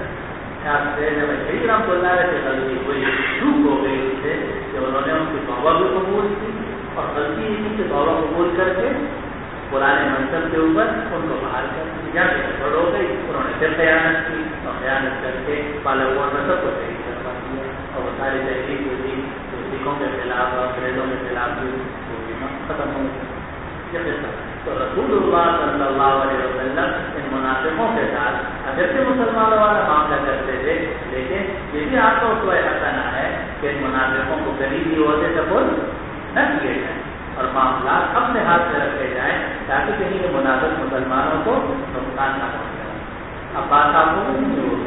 شہید رحمۃ اللہ علیہ سے غلطی ہوئی، چوک ہو گئی اس سے کہ انہوں نے ان کی توبہ بھی قبول کی اور غلطی کی توبہ قبول کر کے پرانے منصب کے اوپر ان کو بحال کر دیا، گڑبڑ ہو گئی، انہوں نے پھر خیانت کی اور خیانت کر کے بالاکوٹ میں سب کو شہید کروا دیا اور وہ ساری تحریک ہوئی جو سکھوں کے خلاف اور انگریزوں کے خلاف بھی ختم ہو گئی۔ تو رسول اللہ صلی اللہ علیہ وسلم ان منافقوں کے ساتھ اگرچہ مسلمانوں والا معاملہ کرتے تھے، لیکن یہ بھی آپ کا اسوہ حسنہ ہے کہ ان منافقوں کو قریبی عہدے سپرد نہ کیے جائیں اور معاملات اپنے ہاتھ سے رکھے جائیں تاکہ کہیں یہ منافق مسلمانوں کو نقصان نہ پہنچائے۔ اب بات آپ کو نہیں ہوگی۔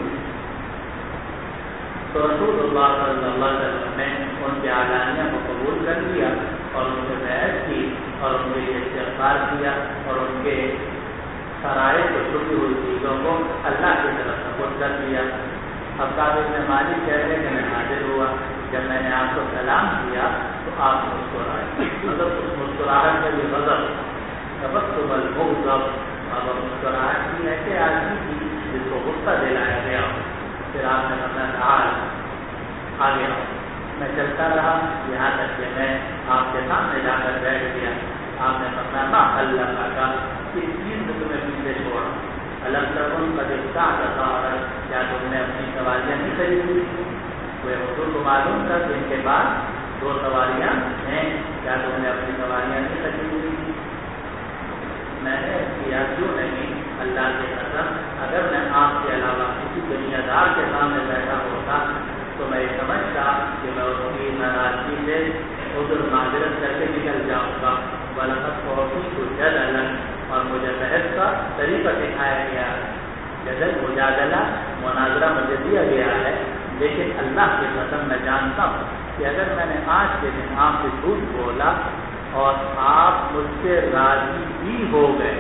تو رسول اللہ صلی اللہ علیہ وسلم نے ان کے اعلانیہ کو قبول کر لیا اور ان سے بحث کی اور ان کے استغفار کیا اور ان کے شرائط کو چھپی ہوئی چیزوں کو اللہ کی طرف سپرد کر دیا۔ اب کعب بن مالک کہہ رہے کہ میں حاضر ہوا، جب میں نے آپ کو سلام کیا تو آپ مسکرائے، مطلب اس مسکراہٹ میں بھی غضب تبسم المغضب، اب مسکراہٹ کی ایسے آدمی کی جس کو غصہ دلایا گیا۔ پھر آپ نے اپنا آگے میں چلتا رہا یہاں تک کہ میں آپ کے سامنے جا کر بیٹھ گیا۔ آپ نے فرمایا اللہ کا اس چیز کو تمہیں پیچھے چھوڑا، الگ تکن کا کیا تم نے اپنی سواریاں نہیں خریدی؟ وہ حضور کو معلوم تھا کہ ان کے بعد 2 سواریاں ہیں، کیا تم نے اپنی سواریاں نہیں خریدی؟ میں نے کیا کیوں نہیں، اللہ کے قسم اگر میں آپ کے علاوہ کسی دنیا دار کے سامنے بیٹھا ہوتا تو میں یہ سمجھتا کہ میں اس کی ناراضگی سے عذر معذرت کر کے نکل جاؤں گا، بلکہ بہت ہی جد الگ اور مجھے بحث کا طریقہ سکھایا گیا ہے، جدل مجادلہ مناظرہ مجھے دیا گیا ہے، لیکن اللہ کی قسم میں جانتا ہوں کہ اگر میں نے آج کے دن آپ سے جھوٹ بولا اور آپ مجھ سے راضی بھی ہو گئے،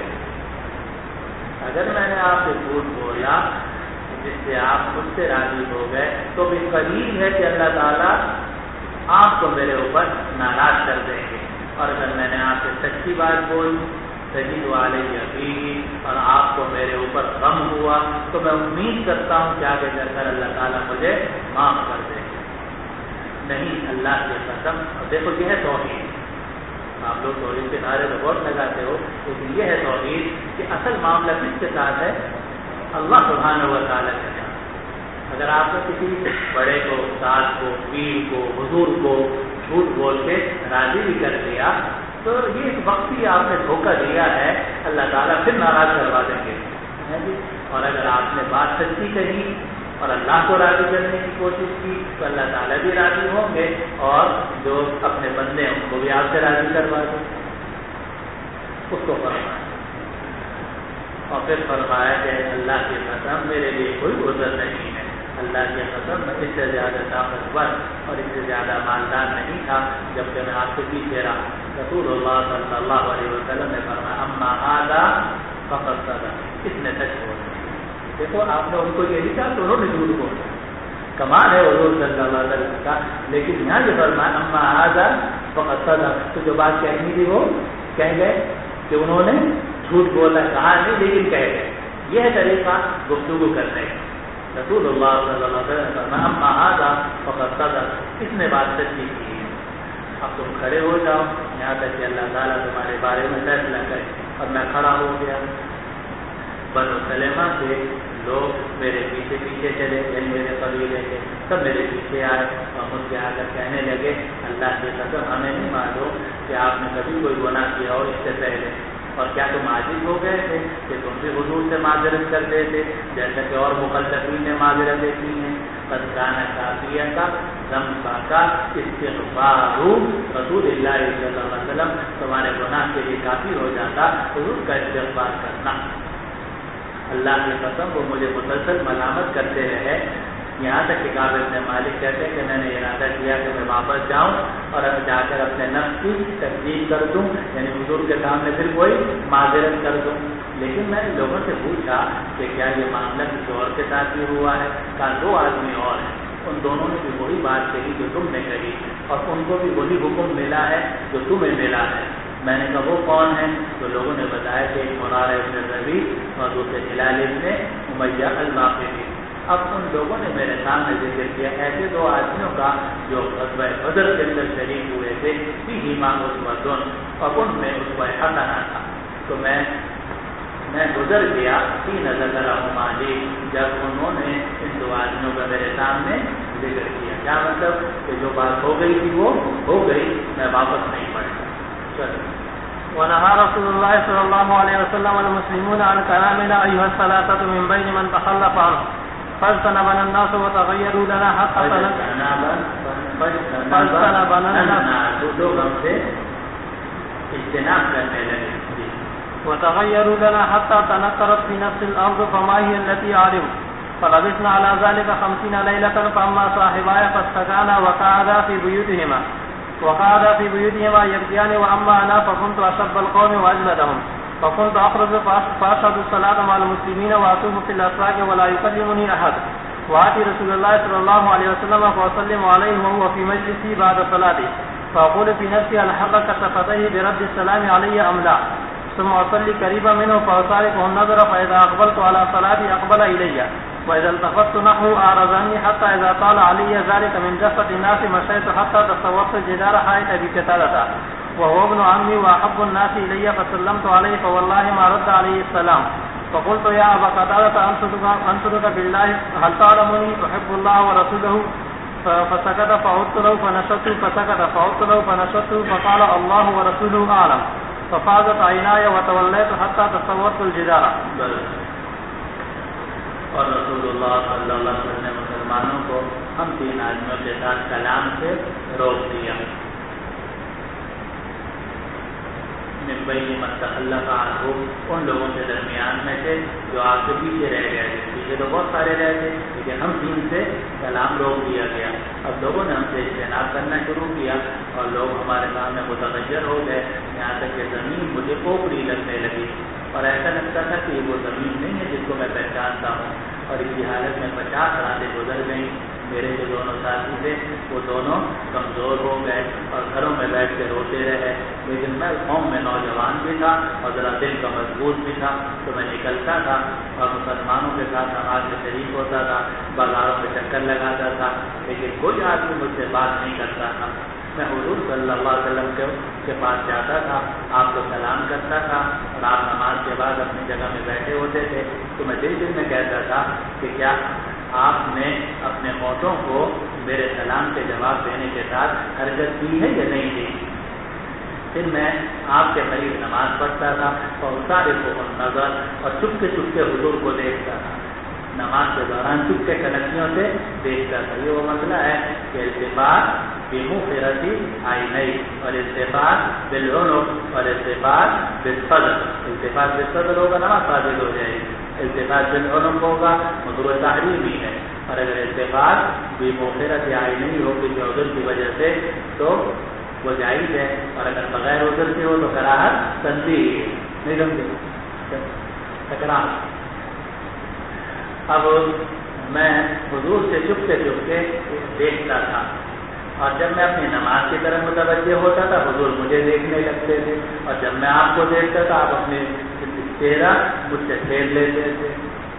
اگر میں نے آپ سے جھوٹ بولا جس سے آپ مجھ سے راضی ہو گئے، تو بھی قریب ہے کہ اللہ تعالیٰ آپ کو میرے اوپر ناراض کر دیں گے، اور اگر میں نے آپ سے سچی بات بولی صحیح والے یقینی اور آپ کو میرے اوپر غم ہوا، تو میں امید کرتا ہوں کہ آگے چل کر اللہ تعالیٰ مجھے معاف کر دیں گے۔ نہیں، اللہ کی قسم، دیکھو یہ ہے توحید، آپ لوگ توحید کے نعرے تو بہت لگاتے ہو، لیکن یہ ہے توحید کہ اصل معاملہ کس کے ساتھ ہے؟ اللہ سبحانہ و تعالیٰ کے ساتھ۔ اگر آپ نے کسی بڑے کو، استاد کو، پیر کو، حضور کو جھوٹ بول کے راضی بھی کر دیا، تو یہ ایک وقتی آپ نے دھوکہ دیا ہے، اللہ تعالیٰ پھر ناراض کروا دیں گے۔ اور اگر آپ نے بات سچی کہی اور اللہ کو راضی کرنے کی کوشش کی تو اللہ تعالیٰ بھی راضی ہوں گے، اور جو اپنے بندے ہیں ان کو بھی آپ سے راضی کروا دیں، اس کو فرمایا۔ اور پھر فرمایا کہ اللہ کی قسم میرے لیے کوئی عذر نہیں ہے، اللہ کی قسم میں اس سے زیادہ طاقتور اور اس سے زیادہ مالدار نہیں تھا جبکہ میں آپ کے پیچھے رہا۔ رسول اللہ صلی اللہ علیہ وسلم نے فرمایا اما ھذا فقد صدق، اس نے سچ بولا۔ دیکھو آپ نے ان کو یہ نہیں کہا تو انہوں نے جھوٹ بولا، کمال ہے حضور صلی اللہ علیہ وسلم کا، لیکن یہاں جو فرمایا اما ھذا فقد صدق، تو جو بات کہنی تھی وہ کہہ گئے کہ انہوں نے جھوٹ بولا، کہا نہیں لیکن کہہ گئے۔ یہ ہے طریقہ گفتگو کرنے کا۔ رسول اللہ صلی اللہ علیہ وسلم فرمایا اما ھذا فقد صدق، اس نے بات سچی کی ہے، اب تم کھڑے ہو جاؤ یہاں تک کہ اللہ تعالیٰ تمہارے بارے میں فیصلہ کرے۔ اور میں کھڑا ہو گیا، بنو سلمہ کے لوگ میرے پیچھے پیچھے چلے، یعنی میرے قبیلے کے سب میرے پیچھے آئے اور مجھ سے آ کر کہنے لگے اللہ کی قسم ہمیں نہیں معلوم کہ آپ نے کبھی کوئی گناہ کیا ہو اس سے پہلے، اور کیا تم عاجز ہو گئے تھے کہ تم بھی حضور سے معذرت کرتے تھے جیسا کہ اور مخلفین نے معذرتیں کی ہیں؟ قد کان کافیہ کا ذنب کا استغفار رسول اللہ صلی اللہ علیہ وسلم، تمہارے گناہ کے لیے کافی ہو جاتا حضور کا استغفار کرنا۔ اللہ کی قسم وہ مجھے مسلسل ملامت کرتے رہے، یہاں تک کہ کعب بن مالک کہتے ہیں کہ میں نے ارادہ کیا کہ میں واپس جاؤں اور جا کر اپنے نفس کی تصدیق کر دوں، یعنی حضور کے سامنے پھر کوئی معذرت کر دوں، لیکن میں نے لوگوں سے پوچھا کہ کیا یہ معاملہ کسی اور کے ساتھ بھی ہوا ہے؟ کہا 2 آدمی اور ہیں، ان دونوں نے بھی وہی بات کہی جو تم نے کہی اور ان کو بھی وہی حکم ملا ہے جو تمہیں ملا ہے۔ میں نے کہا وہ کون ہیں؟ تو لوگوں نے بتایا کہ ایک مرارہ ابن ربیع اور دوسرے ہلال ابن امیہ الباقری۔ اب ان لوگوں نے میرے سامنے ذکر کیا ایسے 2 آدمیوں کا جو غزوہ بدر کے اندر شریک ہوئے تھے، فیہما اسوۃ، اور ان میں اسوہ حسنہ تھا۔ تو میں گزر گیا حین ذکرہما لی، جب انہوں نے ان 2 آدمیوں کا میرے سامنے ذکر کیا۔ کیا مطلب کہ جو بات ہو گئی تھی وہ ہو گئی، میں واپس نہیں پڑھتا۔ ونهى رسول الله صلى الله عليه وسلم المسلمون عن كلامنا أيها الثلاثة من بين من تخلف عنه فاجتنبنا الناس وتغيروا لنا حتى وتغيروا لنا حتى تنكرت في نفس الأرض فما هي التي علم فلبثنا على ذلك 50 ليلة فأما صاحباي فاستكانا وقعدا في بيوتهما يبكيان وأما أنا فكنت أشب القوم وأجلدهم فكنت أخرج فأشهد الصلاة مع المسلمين وأطوف في الأسواق ولا يكلمني أحد وآتي رسول الله صلى الله عليه وسلم فأسلم عليه وهو في مجلسي بعد صلاته فأقول في نفسي هل حقق شفتيه برد السلام علي أم لا ثم أصلي قريبا منه فأصارفه النظر فإذا أقبلت على صلاتي أقبل إلي وإذا التفت نحو أعرضني حتى إذا طال علي ذلك من جفة الناس مشيت حتى تصورت الجدار حائط بكتالة وهو ابن عمي وأحب الناس إلي فسلمت عليه فوالله ما رد عليه السلام فقلت يا أبا قتادة أنصدك بالله هل تعلمني أحب الله ورسوله فسكت فعدت له فنشدت فسكت فعدت له فنشدت فقال الله ورسوله أعلم ففاضت عيناي وتوليت حتى تصورت الجدار۔ اور رسول اللہ صلی اللہ علیہ وسلم نے مسلمانوں کو ہم 3 آدمیوں کے ساتھ کلام سے روک دیا۔ من بین من تخلف عنہ، ان لوگوں کے درمیان میں سے جو آپ سے پیچھے رہ گئے تھے. پیچھے تو بہت سارے رہ گئے لیکن ہم دین سے کلام روک دیا گیا. اب لوگوں نے ہم سے اجتناب کرنا شروع کیا اور لوگ ہمارے سامنے متغیر ہو گئے، یہاں تک کہ زمین مجھے اوپری لگنے لگی اور ایسا لگتا تھا کہ وہ زمین نہیں ہے جس کو میں پہچانتا ہوں. اور اسی حالت میں 50 راتیں گزر گئیں. میرے جو دونوں ساتھی تھے وہ دونوں کمزور ہو گئے اور گھروں میں بیٹھ کے روتے رہے. لیکن میں قوم میں نوجوان بھی تھا اور ذرا دل کا مضبوط بھی تھا، تو میں نکلتا تھا اور مسلمانوں کے ساتھ نماز میں شریک ہوتا تھا، بازاروں میں چکر لگاتا تھا، لیکن کوئی آدمی مجھ سے بات نہیں کرتا تھا. میں حضور صلی اللہ علیہ وسلم کے پاس جاتا تھا، آپ کو سلام کرتا تھا اور آپ نماز کے بعد اپنی جگہ میں بیٹھے ہوتے تھے. تو میں دل دل میں کہتا تھا کہ کیا آپ نے اپنے ہونٹوں کو میرے سلام کے جواب دینے کے ساتھ حرکت کی ہے یا نہیں دی. پھر میں آپ کے قریب نماز پڑھتا تھا اور سارے کو نظر اور چپکے چپکے حضور کو دیکھتا تھا. نماز کے دوران چپکے کنکیوں سے دیکھتا تھا. یہ وہ مسئلہ ہے کہ التفات بمغفرتی عینی اور التفات بالعنق اور التفات بالصدر. التفات بالصدر ہوگا نماز فاسد ہو جائے گی، التفات بالعنق ہوگا مدعو تحریمی ہے. اور اگر التفات بمغفرتی عینی ہو کسی عذر کی وجہ سے تو وہ جائز ہے، اور اگر بغیر عذر سے ہو تو کراہت تنزیہ ہے. نہیں سمجھے تکرار. اب میں حضور سے چپکے چپکے دیکھتا تھا اور جب میں اپنی نماز کی طرف متوجہ ہوتا تھا حضور مجھے دیکھنے لگتے تھے، اور جب میں آپ کو دیکھتا تھا آپ اپنے چہرہ مجھ سے پھیر لیتے تھے.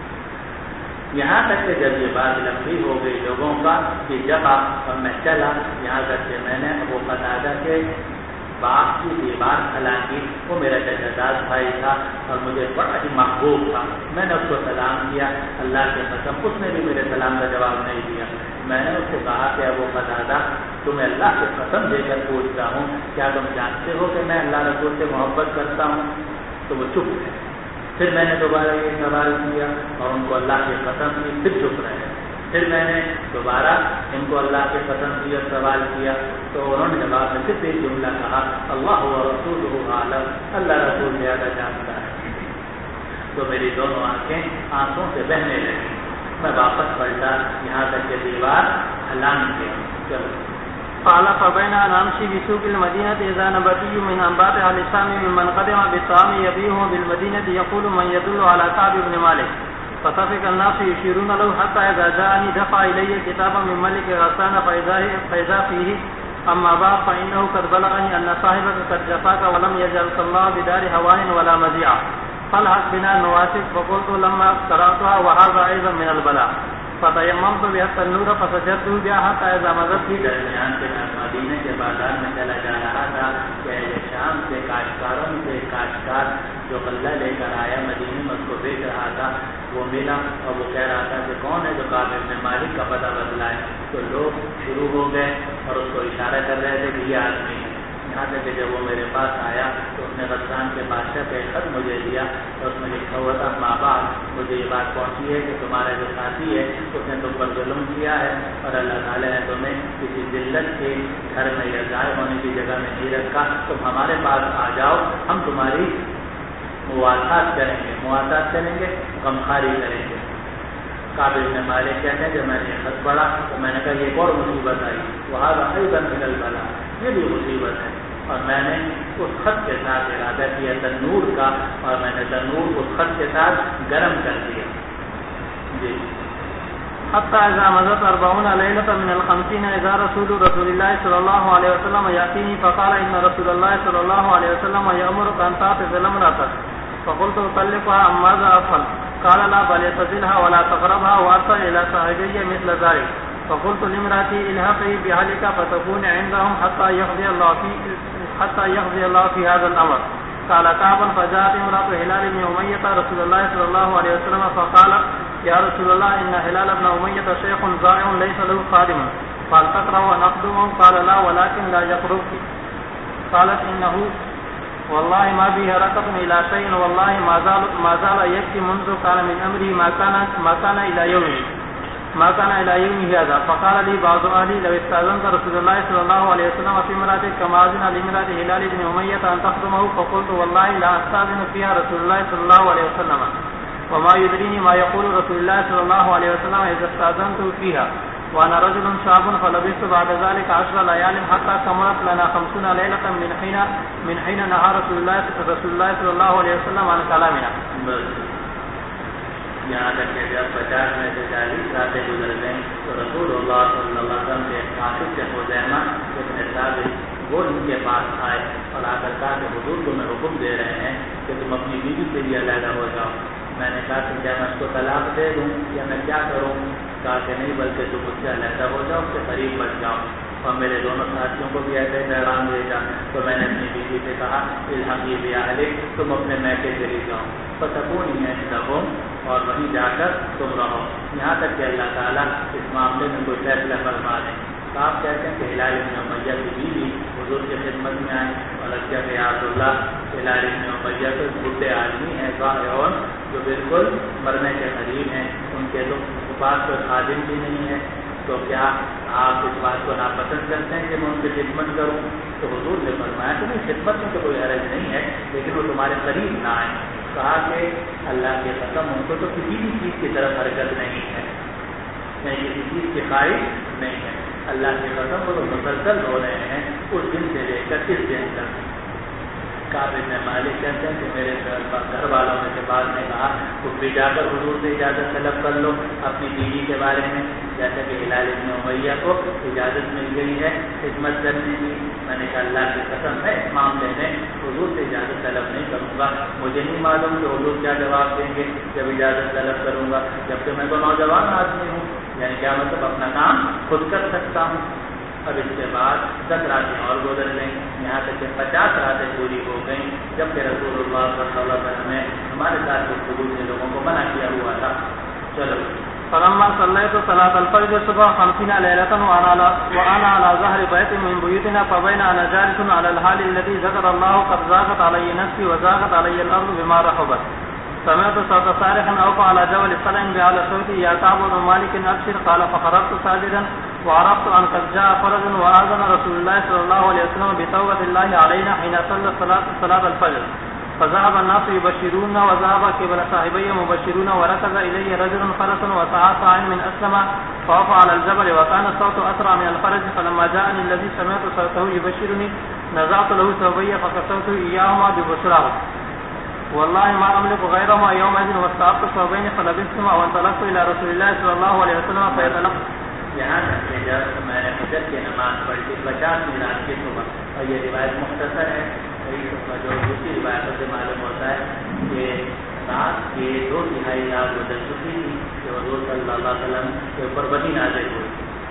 یہاں تک کہ جب یہ بات لمبی ہو گئی لوگوں کا کہ جب آپ اور میں چلا، یہاں تک کہ میں نے ابو قتادہ کے باغ کی دیوار کھلا کی. وہ میرا جداد بھائی تھا اور مجھے بڑا ہی محبوب تھا. میں نے اس کو سلام کیا، اللہ کے قسم اس نے بھی میرے سلام کا جواب نہیں دیا. میں نے اس کو کہا کہ ابو قتادہ تمہیں اللہ کے قسم دے کر پوچھتا ہوں کیا تم جانتے ہو کہ میں اللہ رسول سے محبت کرتا ہوں؟ تو وہ چپ رہے. پھر میں نے دوبارہ یہ سوال کیا اور ان کو اللہ کی قسم کی، پھر چپ رہے. پھر میں نے دوبارہ ان کو اللہ کے قسم کی اور سوال کیا تو انہوں نے جواب میں صرف ایک جملہ کہا اللہ و رسولہ اعلم، اللہ رسول زیادہ جانتا ہے. تو میری دونوں آنکھیں آنکھوں سے بہنے لگی. میں واپس پلٹا یہاں تک کہ دیوار ہلان گیا. چلو قال فبينا نمشي بسوق المدينة إذا نبتي من أنباط أهل الشام ممن قدم بالطعام يبيعه بالمدينة يقول من يدل على كعب بن مالك. فطفق الناس يشيرون له حتى إذا جاءني دفع إلي كتابا من ملك غسان فإذا فيه أما بعد فإنه قد بلغني أن صاحبك قد جفاك ولم يجعلك الله بدار هوان ولا مزيعة فالحق بنا نواسك. فقلت لما قرأتها وهذا أيضا من البلاء فتيممت بها النور فسجدت بها حتى إذا مضت في درمیان سے مدینے کے بازار میں چلا جا رہا تھا کہ شام سے کاشتکاروں سے کاشتکار جو غلہ لے کر آیا مدینے میں اس کو بیچ رہا تھا وہ ملا اور وہ کہہ رہا تھا کہ کون ہے جو کعب بن مالک کا پتہ بتلائے. تو لوگ شروع ہو گئے اور اس کو اشارہ کر رہے تھے کہ یہ آدمی ہے. یہاں تک کہ جب وہ میرے پاس آیا تو اس نے غسان کے بادشاہ کا ایک خط مجھے دیا اور اس میں لکھا ہوا تھا ماں باپ مجھے یہ بات پہنچی ہے کہ تمہارا جو ساتھی ہے اس نے تم پر ظلم کیا ہے اور اللہ تعالیٰ نے تمہیں کسی ذلت کے گھر میں یا ضائع ہونے کی جگہ میں نہیں رکھا. تم ہمارے پاس آ جاؤ، ہم تمہاری مواسات کریں گے غمخواری کریں گے. کعب بن مالک کہتے ہیں جب میں نے یہ خط پڑھا تو میں نے کہا یہ ایک اور مصیبت آئی. وہاں ایضا من البلاء، یہ بھی مصیبت ہے. اور میں نے اس خط کے ساتھ ارادہ کیا تنور کا اور میں نے تنور اس خط کے ساتھ گرم کر دیا. جی حتى إذا مضت 40 ليلة من 50 إذا رسول الله صلى الله عليه وسلم يأتيني فقال إن رسول الله صلى الله عليه وسلم يأمرك أن تعتزل امرأتك. فقلت أطلقها أم ماذا أفعل؟ قال لا بل اعتزلها ولا تقربها وأرسل إلى صاحبي مثل ذلك. فقلت لامرأتي الحقي بأهلك فتكون عندهم حتى يقضي الله في هذا الأمر. قال كعب فجاءت امرأة هلال بن أمية رسول الله صلى الله عليه وسلم فقالت يا رسول الله إن هلال بن أمية شيخ ضائع ليس له خادم قال تكره ونخدمه؟ قال لا ولكن لا يقربك. قالت إنه والله ما به حركة إلى شيء والله ما زال يكفي منذ كان من أمره ما كان إلى يومه. ما كان إلى يوم هذا. فقال لي بعض أهلي لو استأذنت رسول الله صلى الله عليه وسلم في امرأتك كما أذن لامرأة هلال بن أمية أن تخدمه، فقلت والله لا أستأذن فيها رسول الله صلى الله عليه وسلم، وما يدريني ما يقول رسول الله صلى الله عليه وسلم إذا استأذنته فيها، وأنا رجل شاب. فلبثت بعد ذلك 10 ليال حتى كملت لنا 50 ليلة من حين نهى رسول الله صلى الله عليه وسلم عن كلامنا. یہاں تک کہ جب 50 میں سے 40 راتیں گزر گئیں تو رسول اللہ صلی اللہ علیہ وسلم کے عاقب سے خزیمہ ابن ثابت وہ ان کے پاس آئے اور آ کر کہا کہ حضور کو میں حکم دے رہے ہیں کہ تم اپنی بیوی سے بھی علیحدہ ہو جاؤ. میں نے کہا کہ کیا میں اس کو طلاق دے دوں یا میں کیا کروں؟ کہا کہ نہیں، بلکہ تم اس سے علیحدہ ہو جاؤ، اس سے قریب بچ جاؤ. اور میرے دونوں ساتھیوں کو بھی ایسے پیغام بھیجا تو میں نے اپنی بیوی سے کہا الحقی بیاہلک، تم اپنے میکے چلی جاؤ، فتکونی عندہم، اور وہیں جا کر تم رہو، یہاں تک کہ اللہ تعالیٰ اس معاملے میں کوئی فیصلہ فرما دیں. تو آپ کہتے ہیں کہ ہلال بن امیہ کی بیوی حضور کی خدمت میں آئے اور کیا کہ یا رسول اللہ، ہلال بن امیہ تو بڈھے آدمی ہیں ظاہر جو بالکل مرنے کے قریب ہیں، ان کے تو پاس کوئی خادم بھی نہیں ہے، تو کیا آپ اس بات کو ناپسند کرتے ہیں کہ میں ان کی خدمت کروں؟ تو حضور نے فرمایا کہ نہیں، خدمت میں تو کوئی حرج نہیں ہے، لیکن وہ تمہارے قریب نہ آئیں. کہا کہ اللہ کے قسم ان کو تو کسی بھی چیز کی طرف حرکت نہیں ہے، کسی چیز کی خواہش نہیں ہے. اللہ کے قسم وہ تو مسلسل ہو رہے ہیں اس دن سے لے کر اس دن تک. کعب بن مالک کہتے ہیں کہ میرے گھر والوں میں سے بعض نے کہا تم بھی جا کر حضور سے اجازت طلب کر لو اپنی بیوی کے بارے میں، جیسا کہ ہلال بن امیہ کو اجازت مل گئی ہے خدمت کرنے کی. میں نے کہا اللہ کی قسم ہے اس معاملے میں حضور سے اجازت طلب نہیں کروں گا. مجھے نہیں معلوم کہ حضور کیا جواب دیں گے جب اجازت طلب کروں گا، جبکہ میں تو نوجوان آدمی ہوں، یعنی کیا مطلب اپنا کام خود کر سکتا ہوں. اب اس کے بعد 10 راتیں اور گزر گئیں، یہاں تک کہ 50 راتیں پوری ہو گئیں، جبکہ رسول اللہ صلی اللہ علیہ وسلم نے ہمارے ساتھ گفتگو سے لوگوں کو منع کیا ہوا تھا. چلو فلما صليت صلاة الفجر صبح 50 ليلة وأنا على ظهر بيت من بيوتنا، فبين أنا جالس على الحال الذي ذكر الله قد ضاقت علي نفسي وضاقت علي الأرض بما رحبت، سمعت صوت صارخ أوقع على جبل صلع بأعلى صوتي يا كعب بن مالك أبشر. قال فخرجت ساجدا وعرفت أن قد جاء فرج وآذن رسول الله صلى الله عليه وسلم بتوبة الله علينا حين صلى صلاة الفجر. فذهب الناس يبشرون وذهب قبل صاحبي مبشرون، وركز إلي رجل فرسا وسعى ساع من أسلم فوقع على الجبل وكان الصوت أسرع من الفرج. فلما جاءني الذي سمعت صوته يبشرني نزعت له ثوبي فكسوت إياهما ببشراه، والله ما أملك غيرهما يومئذ، واستعبت ثوبين فلبستهما وانطلقت إلى رسول الله صلى الله عليه وسلم فيتلقى. یہاں تک کہ جب میں نے فجر کی نماز پڑھی تھی 50 رات کی صبح، اور یہ روایت مختصر ہے، جو دوسری روایتوں سے معلوم ہوتا ہے کہ رات کے 2/3 رات گزر چکی تھی کہ حضور صلی اللہ علیہ وسلم کے اوپر وحی نازل ہوئی.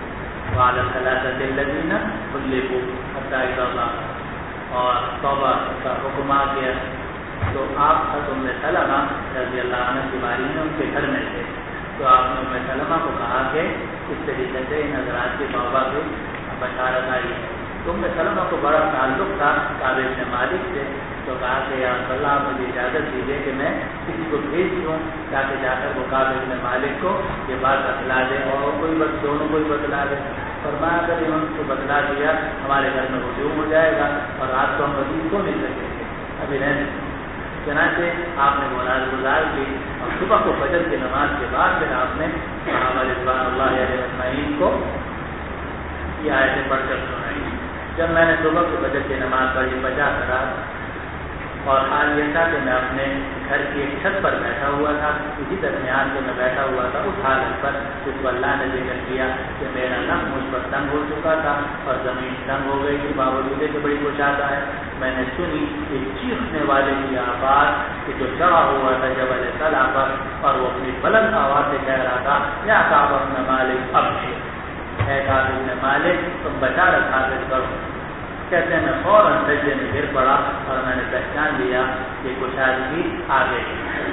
وعلى الثلاثة الذين خلفوا حتى إذا ضاقوا، اور توبہ کا حکم آ گیا. تو آپ ام سلمہ رضی اللہ عنہ کی باری میں ان کے گھر میں تھے، تو آپ نے ام سلمہ کو کہا کہ اس طریقے سے ان حضرات کی توبہ کی بشارت آئی ہے. تو ام سلمہ کو بڑا تعلق تھا کعب بن مالک سے، تو کہا کہ یا رسول اللہ مجھے اجازت دیجیے کہ میں کسی کو بھیج دوں تاکہ جا کر وہ کعب بن مالک کو یہ بات بتلا دے اور کوئی دونوں کو بتلا دے. فرمایا اگر انہوں نے بتلا دیا ہمارے گھر میں ہجوم ہو جائے گا اور رات کو ہم مزید کو مل سکیں گے. ابھی رہنے چنانچہ آپ نے مناظ گزار کی اور صبح کو فجر کی نماز کے بعد پھر آپ نے صحابہ رضوان اللہ علیہ اجمعین کو یہ آیتیں پڑھ کر سنائی. جب میں نے صبح کو فجر کی نماز پڑھی 50 رات، اور حال یہ تھا کہ میں اپنے گھر کی ایک چھت پر بیٹھا ہوا تھا، اسی درمیان جو میں بیٹھا ہوا تھا اس حالت پر جس کو اللہ نے ذکر کیا کہ میرا نفس مجھ پر تنگ ہو چکا تھا اور زمین تنگ ہو گئی تھی، باوجود کہ بڑی کشادہ ہے. میں نے سنی ایک چیخنے والے کی آواز کہ جو چڑھا ہوا تھا جبل صلع پر، اور وہ اپنی بلند آواز سے کہہ رہا تھا یا کعب بن مالک ابشر، اے کعب بن مالک تم بشارت حاصل کرو. کہتے ہیں میں فوراً سجدے میں گر پڑا اور میں نے پہچان لیا کہ کشادگی آ گئی.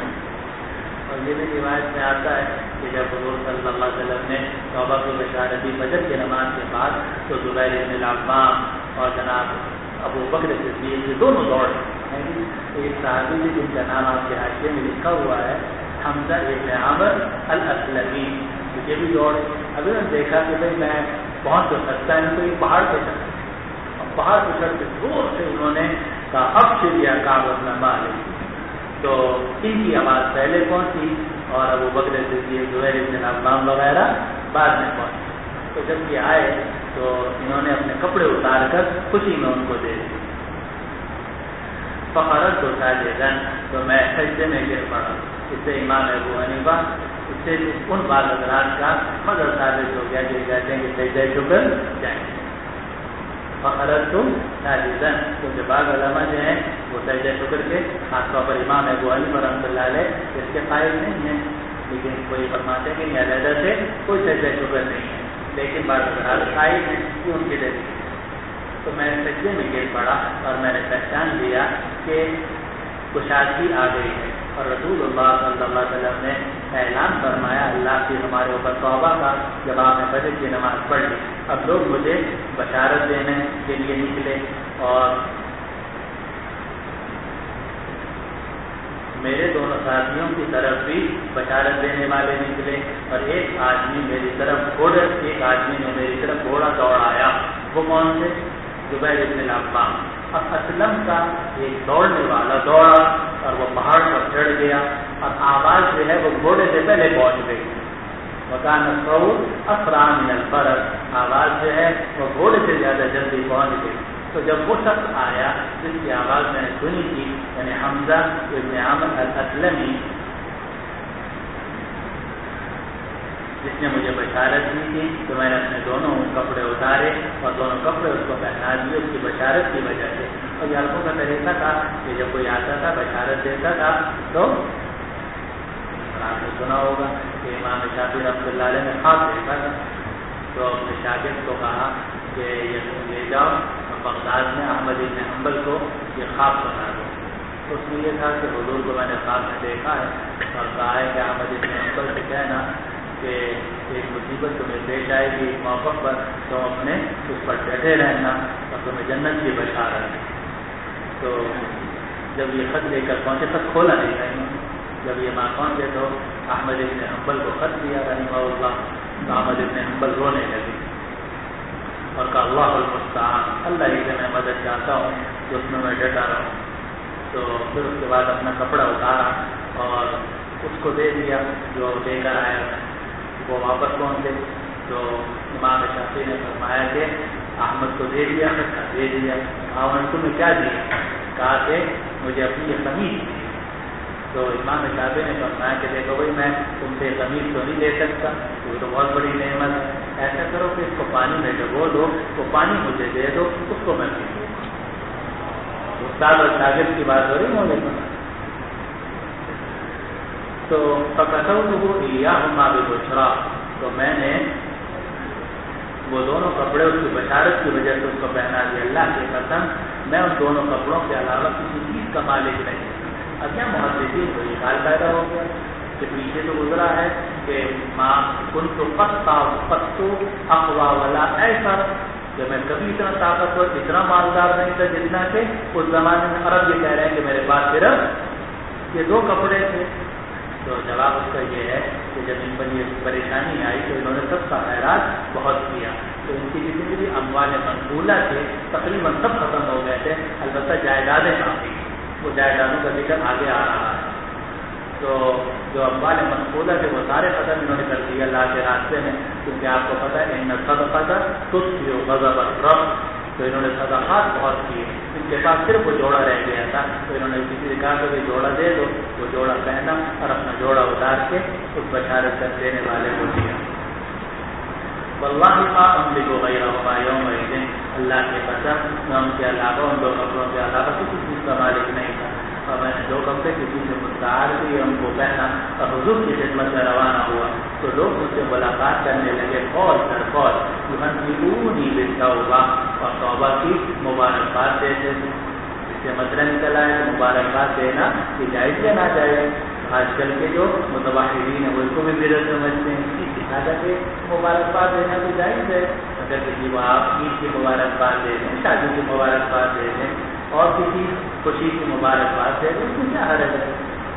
اور یہ بھی روایت میں آتا ہے کہ جب حضور صلی اللہ علیہ وسلم نے توبہ کی بشارت دی فجر کی نماز کے بعد، تو زبیر بن العوام اور جناب ابو بکر صدیق یہ دونوں دوڑ ہیں. ایک صحابی بھی جن کا نام آپ کے حاشیے میں لکھا ہوا ہے حمزہ ابن عمرو الاسلمی، یہ بھی دوڑے. ابھی میں نے دیکھا کہ بھائی میں پہنچ تو سکتا ہے, تو یہ پہاڑ پہ چڑھتے, اب پہاڑ پہ چڑھتے زور سے انہوں نے کہا اب سے دیا کعب بن مالک. تو ان کی آواز پہلے پہنچی اور ابو بکر صدیق, زبیر بن عوام وغیرہ بعد میں پہنچی. تو جب یہ آئے تو انہوں نے اپنے کپڑے اتار کر خوشی میں ان کو دے دی. فخرت تو ساجدن, تو میں سجدے میں گر پڑا. اس سے امام ابو حنیفہ, اس سے ان بعض حضرات کا مگر ثابت ہو گیا جو کہتے ہیں کہ سجدہ شکر جائیں. فخرت تو ساجدن, کیونکہ بعض علماء جو ہیں وہ سجدہ شکر کے خاص طور پر امام ابو حنیفہ رحمۃ اللہ علیہ اس کے قائل نہیں ہیں, لیکن کوئی فرماتے ہیں کہ علیحدہ سے کوئی سجدہ شکر نہیں ہے, لیکن بعض حضرات قائل ہیں کہ ان کے لیے. تو میں سجدے میں گر پڑا اور میں نے پہچان لیا کہ کشادگی آ گئی ہے, اور رسول اللہ صلی اللہ علیہ وسلم نے اعلان فرمایا اللہ کی ہمارے اوپر توبہ کا, جب آپ نے فجر کی نماز پڑھ لی. اب لوگ مجھے بشارت دینے کے لیے نکلے, اور میرے دونوں ساتھیوں کی طرف بھی بشارت دینے والے نکلے, اور ایک آدمی میری طرف گھوڑا دوڑایا. وہ کون سے؟ زبیر بن عوام. اب اسلم کا ایک دوڑنے والا دوڑا اور وہ پہاڑ پر چڑھ گیا, اور آواز جو ہے وہ گھوڑے سے پہلے پہنچ گئی. مکان الصوت اسرع من الفرس, آواز جو ہے وہ گھوڑے سے زیادہ جلدی پہنچ گئی. تو جب وہ شخص آیا جس کی آواز میں نے سنی تھی, یعنی حمزہ ابن عامر الاسلمی, جس نے مجھے بشارت دی تھی, تو میں نے اپنے دونوں کپڑے اتارے اور دونوں کپڑے اس کو پہنا دیے اس کی بشارت کی وجہ سے. اور یہ عربوں کا طریقہ تھا کہ جب کوئی آتا تھا بشارت دیتا تھا تو آپ نے سنا ہوگا کہ امام شافعی رحمۃ اللہ علیہ نے خواب دیکھا تھا, تو اپنے شاگرد کو کہا کہ یہ لے جاؤ بغداد میں احمد بن حنبل کو یہ خواب سنا دو. اس میں یہ تھا کہ حضور کو میں نے خواب میں دیکھا ہے اور کہا ہے کہ احمد بن حنبل سے کہنا کہ ایک مصیبت تمہیں پیش آئے گی ایک موقع پر, تو اپنے اس پر ڈٹے رہنا اور تمہیں جنت کی بشارت. تو جب یہ خط لے کر پہنچے, خط کھولا نہیں تھا, جب یہ ماں پہنچے تو احمد بن حنبل کو خط دیا رحمہ اللہ. تو احمد بن حنبل رونے لگے اور کہا اللہ المستعان, اللہ ہی سے میں مدد چاہتا ہوں کہ اس میں ڈٹا رہا ہوں. تو پھر اس کے بعد اپنا کپڑا اتارا اور اس کو دے دیا جو لے کر آیا. وہ واپس پہنچے تو امام شافعی نے فرمایا کہ احمد کو دے دیا, دے دیا. اور تمہیں کیا دیا؟ کہا کہ مجھے اپنی یہ قمیض دی. تو امام شافعی نے فرمایا کہ دیکھو بھائی میں تم سے قمیض تو نہیں دے سکتا, وہ تو بہت بڑی نعمت ہے. ایسا کرو کہ اس کو پانی میں ڈبو دو, وہ پانی مجھے دے دو, اس کو میں پی لوں. استاد اور شاگرد کی بات ہو رہی ہونے پر. تو تو میں نے وہ دونوں کپڑے اس کی بشارت کی وجہ سے اس کو پہنا دیا. اللہ کی قسم میں ان دونوں کپڑوں کے علاوہ کسی چیز کا مالک نہیں. اب یہاں محدثین کو یہ خیال پیدا ہو گیا کہ پیچھے تو گزرا ہے کہ ماں کن تو پتو اقوا والا ایسا کہ میں کبھی اتنا طاقتور اتنا مالدار نہیں تھا جتنا کہ اس زمانے میں عرب یہ کہہ رہے ہیں کہ میرے پاس صرف یہ 2 کپڑے تھے. تو جواب اس کا یہ ہے کہ جب ان پر یہ پریشانی آئی تو انہوں نے سب کا خیرات بہت کیا. تو ان کی جتنی بھی اموال منقولہ تھے تقریباً سب ختم ہو گئے تھے, البتہ جائیدادیں کافی, وہ جائیدادوں کا ذکر آگے آ رہا ہے. تو جو اموال منقولہ تھے وہ سارے ختم انہوں نے کر دیے اللہ کے راستے میں, کیونکہ آپ کو پتہ ہے ان صدقہ تطفئ غضب الرب. تو انہوں نے صدقات بہت کیے. ان کے پاس صرف وہ جوڑا رہ گیا تھا, تو انہوں نے کسی سے کہا کہ جوڑا دے دو. وہ جوڑا پہنا اور اپنا جوڑا اتار کے اس بشارت کر دینے والے کو دیا. واللہ ما املک غیرهما یومئذ, اللہ کے قسم میں ان کے علاوہ ان 2 کپڑوں کے علاوہ کسی چیز کا مالک نہیں تھا. اور میں نے 2 کپڑے کسی سے مستعار کیے, ان کو پہنا اور حضور کی خدمت میں روانہ ہوا. تو لوگ مجھ سے ملاقات کرنے لگے فوج در فوج, یحنئونی بالتوبہ, اور توبہ کی مبارکباد دیتے تھے. اس سے مسئلہ نکلا ہے کہ مبارکباد دینا کہ جائز یا نہ جائز. آج کل کے جو متباہرین ہیں وہ اس کو بھی بدعت سمجھتے ہیں. لہٰذا کہ مبارکباد دینا تو جائز ہے. اگر کسی کو آپ عید کی مبارکباد دے دیں, شادی کی مبارکباد دے دیں, اور کسی خوشی کی مبارکباد دے دیں, اس میں کیا حرج ہے.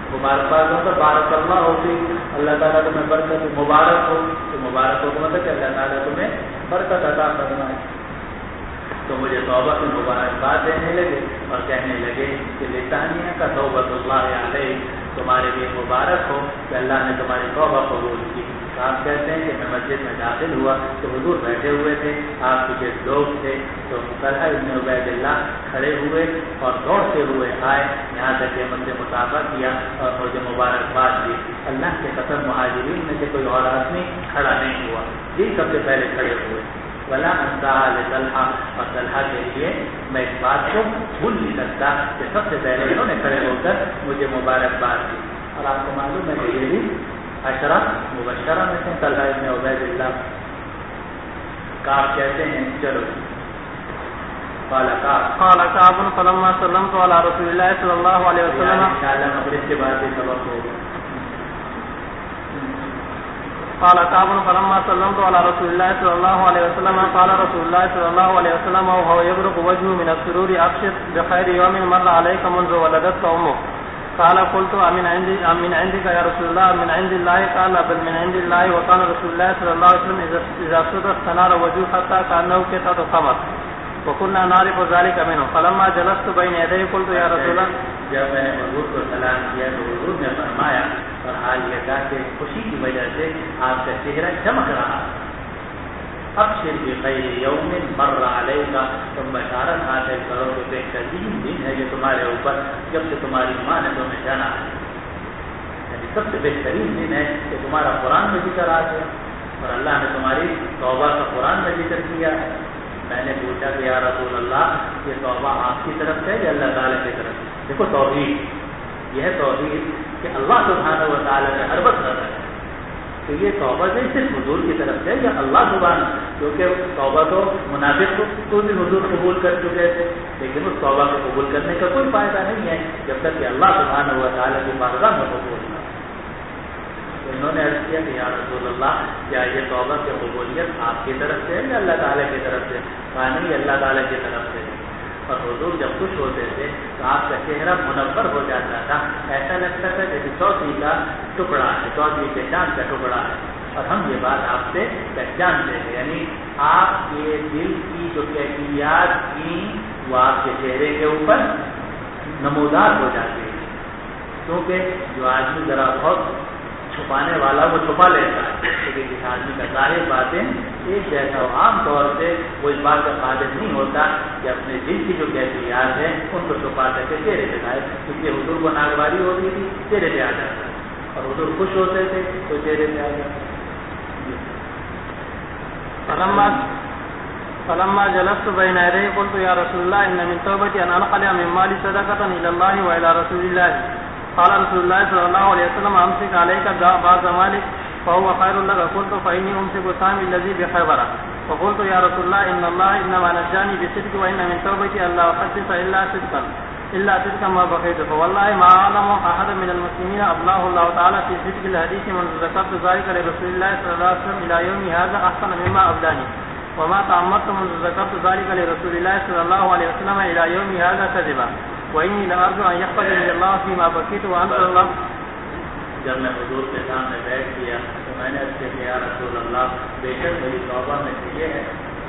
مبارکباد ہو تو بارک اللہ ہوتی، اللہ تعالیٰ تمہیں برکت مبارک ہو، تو مبارک ہو مطلب کہ اللہ تعالیٰ تمہیں برکت عطا فرمائے۔ تو مجھے توبہ کی مبارکباد دینے لگے اور کہنے لگے کہ لسانیہ کا توبۃ اللہ علیہ، تمہارے لیے مبارک ہو کہ اللہ نے تمہاری توبہ قبول کی۔ آپ کہتے ہیں کہ میں مسجد میں داخل ہوا تو حضور بیٹھے ہوئے تھے، آپ کے لوگ تھے، تو طلحہ ابن عبید اللہ کھڑے ہوئے اور دوڑتے ہوئے آئے، یہاں تک کہ مجھ سے مصافحہ کیا اور مجھے مبارکباد دی۔ اللہ کے قسم مہاجرین میں سے کوئی اور آدمی کھڑا نہیں ہوا، یہ سب سے پہلے کھڑے ہوئے۔ ولا انصحا لطلحہ، اور طلحہ کے لیے میں اس بات کو بھول نہیں سکتا کہ سب سے پہلے انہوں نے کھڑے ہو کر مجھے مبارکباد دی۔ اور آپ کو معلوم ہے کہ یہ بھی عشرہ مبشرہ میں سے طلحہ ابن عبید اللہ کا کہتے ہیں۔ چلو قال كعب فلما سلمت على رسول الله صلى الله عليه وسلم انشاءاللہ مغرب کے بعد یہ سبق ہوگا۔ قال كعب فلما سلمت على رسول الله صلى الله عليه وسلم قال رسول الله صلى الله عليه وسلم وهو يبرق وجهه من السرور أبشر بخير يوم مر عليك منذ ولدتك أمك. قال قلت من عندك يا رسول الله من عند الله؟ قال بل من عند الله. وكان رسول الله صلى الله عليه وسلم إذا سر استنار وجهه حتى كأنه قطعة قمر وكنا نعرف ذلك منه. فلما جلست بين يديه قلت يا رسول الله، جب میں نے حضور کو سلام کیا تو حضور نے فرمایا اور حال یہ تھا کہ خوشی کی وجہ سے آپ کا چہرہ چمک رہا۔ ابشر بخیر یوم مر علیک، تم بشارت حاصل کرو کہ بہترین دن ہے یہ تمہارے اوپر جب سے تمہاری ماں نے تمہیں جانا ہے، یعنی سب سے بہترین دن ہے کہ تمہارا قرآن میں ذکر آ گیا اور اللہ نے تمہاری توبہ کا قرآن میں ذکر کیا ہے۔ میں نے پوچھا کہ یا رسول اللہ یہ توبہ آپ کی طرف سے یا اللہ تعالیٰ کی طرف سے؟ دیکھو توحید، یہ ہے توحید کہ اللہ سبحانہ و تعالیٰ سے ہر وقت رہا ہے، تو یہ توبہ جو صرف حضور کی طرف سے یا اللہ سبحانہ، کیونکہ توبہ تو منافق کو بھی حضور قبول کر چکے تھے، لیکن اس توبہ کو قبول کرنے کا کوئی فائدہ نہیں ہے جب تک کہ اللہ سبحانہ و تعالیٰ کی بارگاہ میں قبول نہ۔ تو انہوں نے عرض کیا کہ یا رسول اللہ کیا یہ توبہ کی قبولیت آپ کی طرف سے ہے یا اللہ تعالیٰ کی طرف سے؟ کہا نہیں، اللہ تعالیٰ کی طرف سے۔ اور حضور جب خوش ہوتے تھے تو آپ کا چہرہ منور ہو جاتا تھا، ایسا لگتا تھا جیسے چوتھی کا ٹکڑا ہے، چوتھی کے چاند کا ٹکڑا ہے۔ اور ہم یہ بات آپ سے پہچانتے ہیں، یعنی آپ کے دل کی جو کیفیات تھیں وہ آپ کے چہرے کے اوپر نمودار ہو جاتی ہے، کیونکہ جو آدمی ذرا بہت چھپانے والا وہ چھپا لیتا ہے، لیکن جس آدمی کا ظاہر باتیں ایک جیسا ہو، عام طور سے وہ اس بات کا قادر نہیں ہوتا کہ اپنے دل کی جو کیفیات ہیں ان کو چھپا سکے چہرے پہ آئے، کیونکہ حضور کو ناگواری ہوتی تھی چہرے پہ آ جاتا ہے، اور حضور خوش ہوتے تھے تو چہرے پہ آ جاتا۔ فلما جلست بين يديه قلت يا رسول الله إن من توبتي أن أنقلع من مالي صدقة إلى الله وإلى رسول الله. قال رسول الله صلى الله عليه وسلم أمسك عليك بعض مالك فهو خير لك. قلت فإني أمسك سامي الذي بخيبر. فقلت يا رسول الله إن الله إنما نجاني بصدق وإن من توبتي أن لا أحدث إلا صدقا ما بقيت. فوالله ما أعلم أحد من المسلمين أبلاه الله تعالى في صدق الحديث منذ ذكرت ذلك لرسول الله صلى الله عليه وسلم إلى يوم هذا أحسن مما أبلاني، وما تعمدت منذ ذكرت ذلك لرسول الله صلى الله عليه وسلم إلى يوم هذا كذبا، وإني لأرجو أن يحفظني الله فيما بقيت وأنزل الله. جب میں حضور کے سامنے بیٹھ گیا تو میں نے اس سے کہا یا رسول اللہ بے شک میری توبہ میں سے یہ ہے،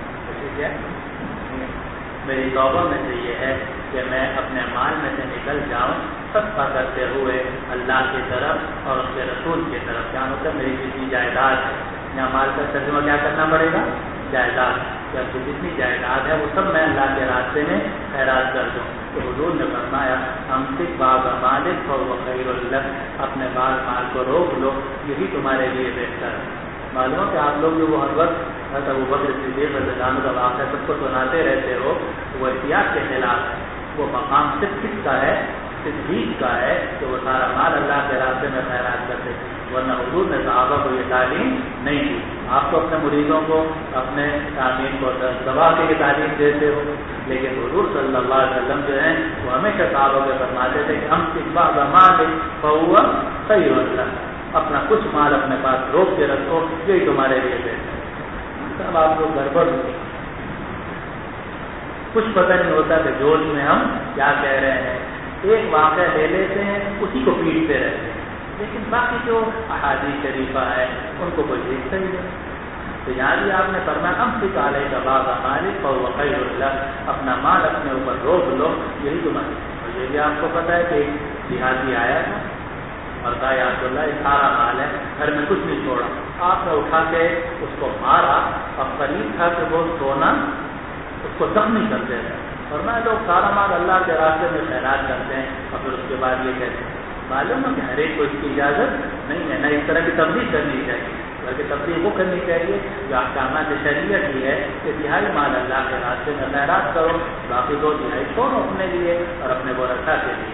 میری توبہ میں سے یہ ہے کہ میں اپنے مال میں سے نکل جاؤں صدقہ کرتے ہوئے اللہ کی طرف اور اس کے رسول کی طرف، کیا مطلب میری جتنی جائیداد ہے، یہاں مال کا ترجمہ کیا کرنا پڑے گا؟ جائیداد، کہ اب جتنی جائیداد ہے وہ سب میں اللہ کے راستے میں خیرات کر دوں۔ تو حضور نے فرمایا امسک بعض مالک فهو خیر لک، اپنے بعض مال کو روک لو، یہی تمہارے لیے بہتر ہے۔ معلوم ہے کہ آپ لوگ جو وہ ہر وقت حضرت ابوبکر صدیق رضی اللہ عنہ کا واقعہ سب کو سناتے رہتے ہو، وہ احتیاط کے خلاف ہے، وہ مقام صرف کس کا ہے؟ صدیق کا ہے کہ وہ سارا مال اللہ کے راستے میں خیرات کرتے تھے، ورنہ حضور نے صحابہ کو یہ تعلیم نہیں دی۔ آپ تو اپنے مریضوں کو اپنے تعمیر کو دوا کی تعلیم دیتے ہو، لیکن حضور صلی اللہ علیہ وسلم جو ہیں وہ ہمیشہ صحابہ کو فرماتے تھے کہ ہم بعض مال فهو خیر لک، اپنا کچھ مال اپنے پاس روک کے رکھو، یہی تمہارے لیے بہتر ہے۔ سب آپ لوگ گڑبڑ ہوتے، کچھ پتہ نہیں ہوتا کہ جوش میں ہم کیا کہہ رہے ہیں۔ ایک واقعہ لے لیتے ہیں اسی کو پیٹتے رہتے ہیں، لیکن باقی جو احادیث شریفہ ہے ان کو کوئی دیکھتا ہی نہیں۔ تو یہاں بھی آپ نے فرمایا امسک علیک بعض مالک فهو خیر لک، اپنا مال اپنے اوپر روک لو، یہی تمہاری۔ اور یہ بھی آپ کو پتہ ہے کہ جہادی آیا تھا اور کہا یا رسول اللہ یہ سارا مال ہے، گھر میں کچھ نہیں چھوڑا۔ آپ نے اٹھا کے اس کو مارا اور قریب تھا کہ وہ سونا اس کو زخمی کر دے گا، ورنہ لوگ سارا مال اللہ کے راستے میں خیرات کرتے ہیں اور پھر اس کے بعد یہ کہتے ہیں۔ معلوم ہے کہ ہر ایک کو اس کی اجازت نہیں ہے، نہ اس طرح کی تبلیغ کرنی چاہیے، بلکہ تبلیغ وہ کرنی چاہیے جو احکامات شریعت کی ہے کہ تہائی مال اللہ کے راستے میں خیرات کرو، باقی 2 تہائی چھوڑو اپنے لیے اور اپنے ورثہ کے لیے۔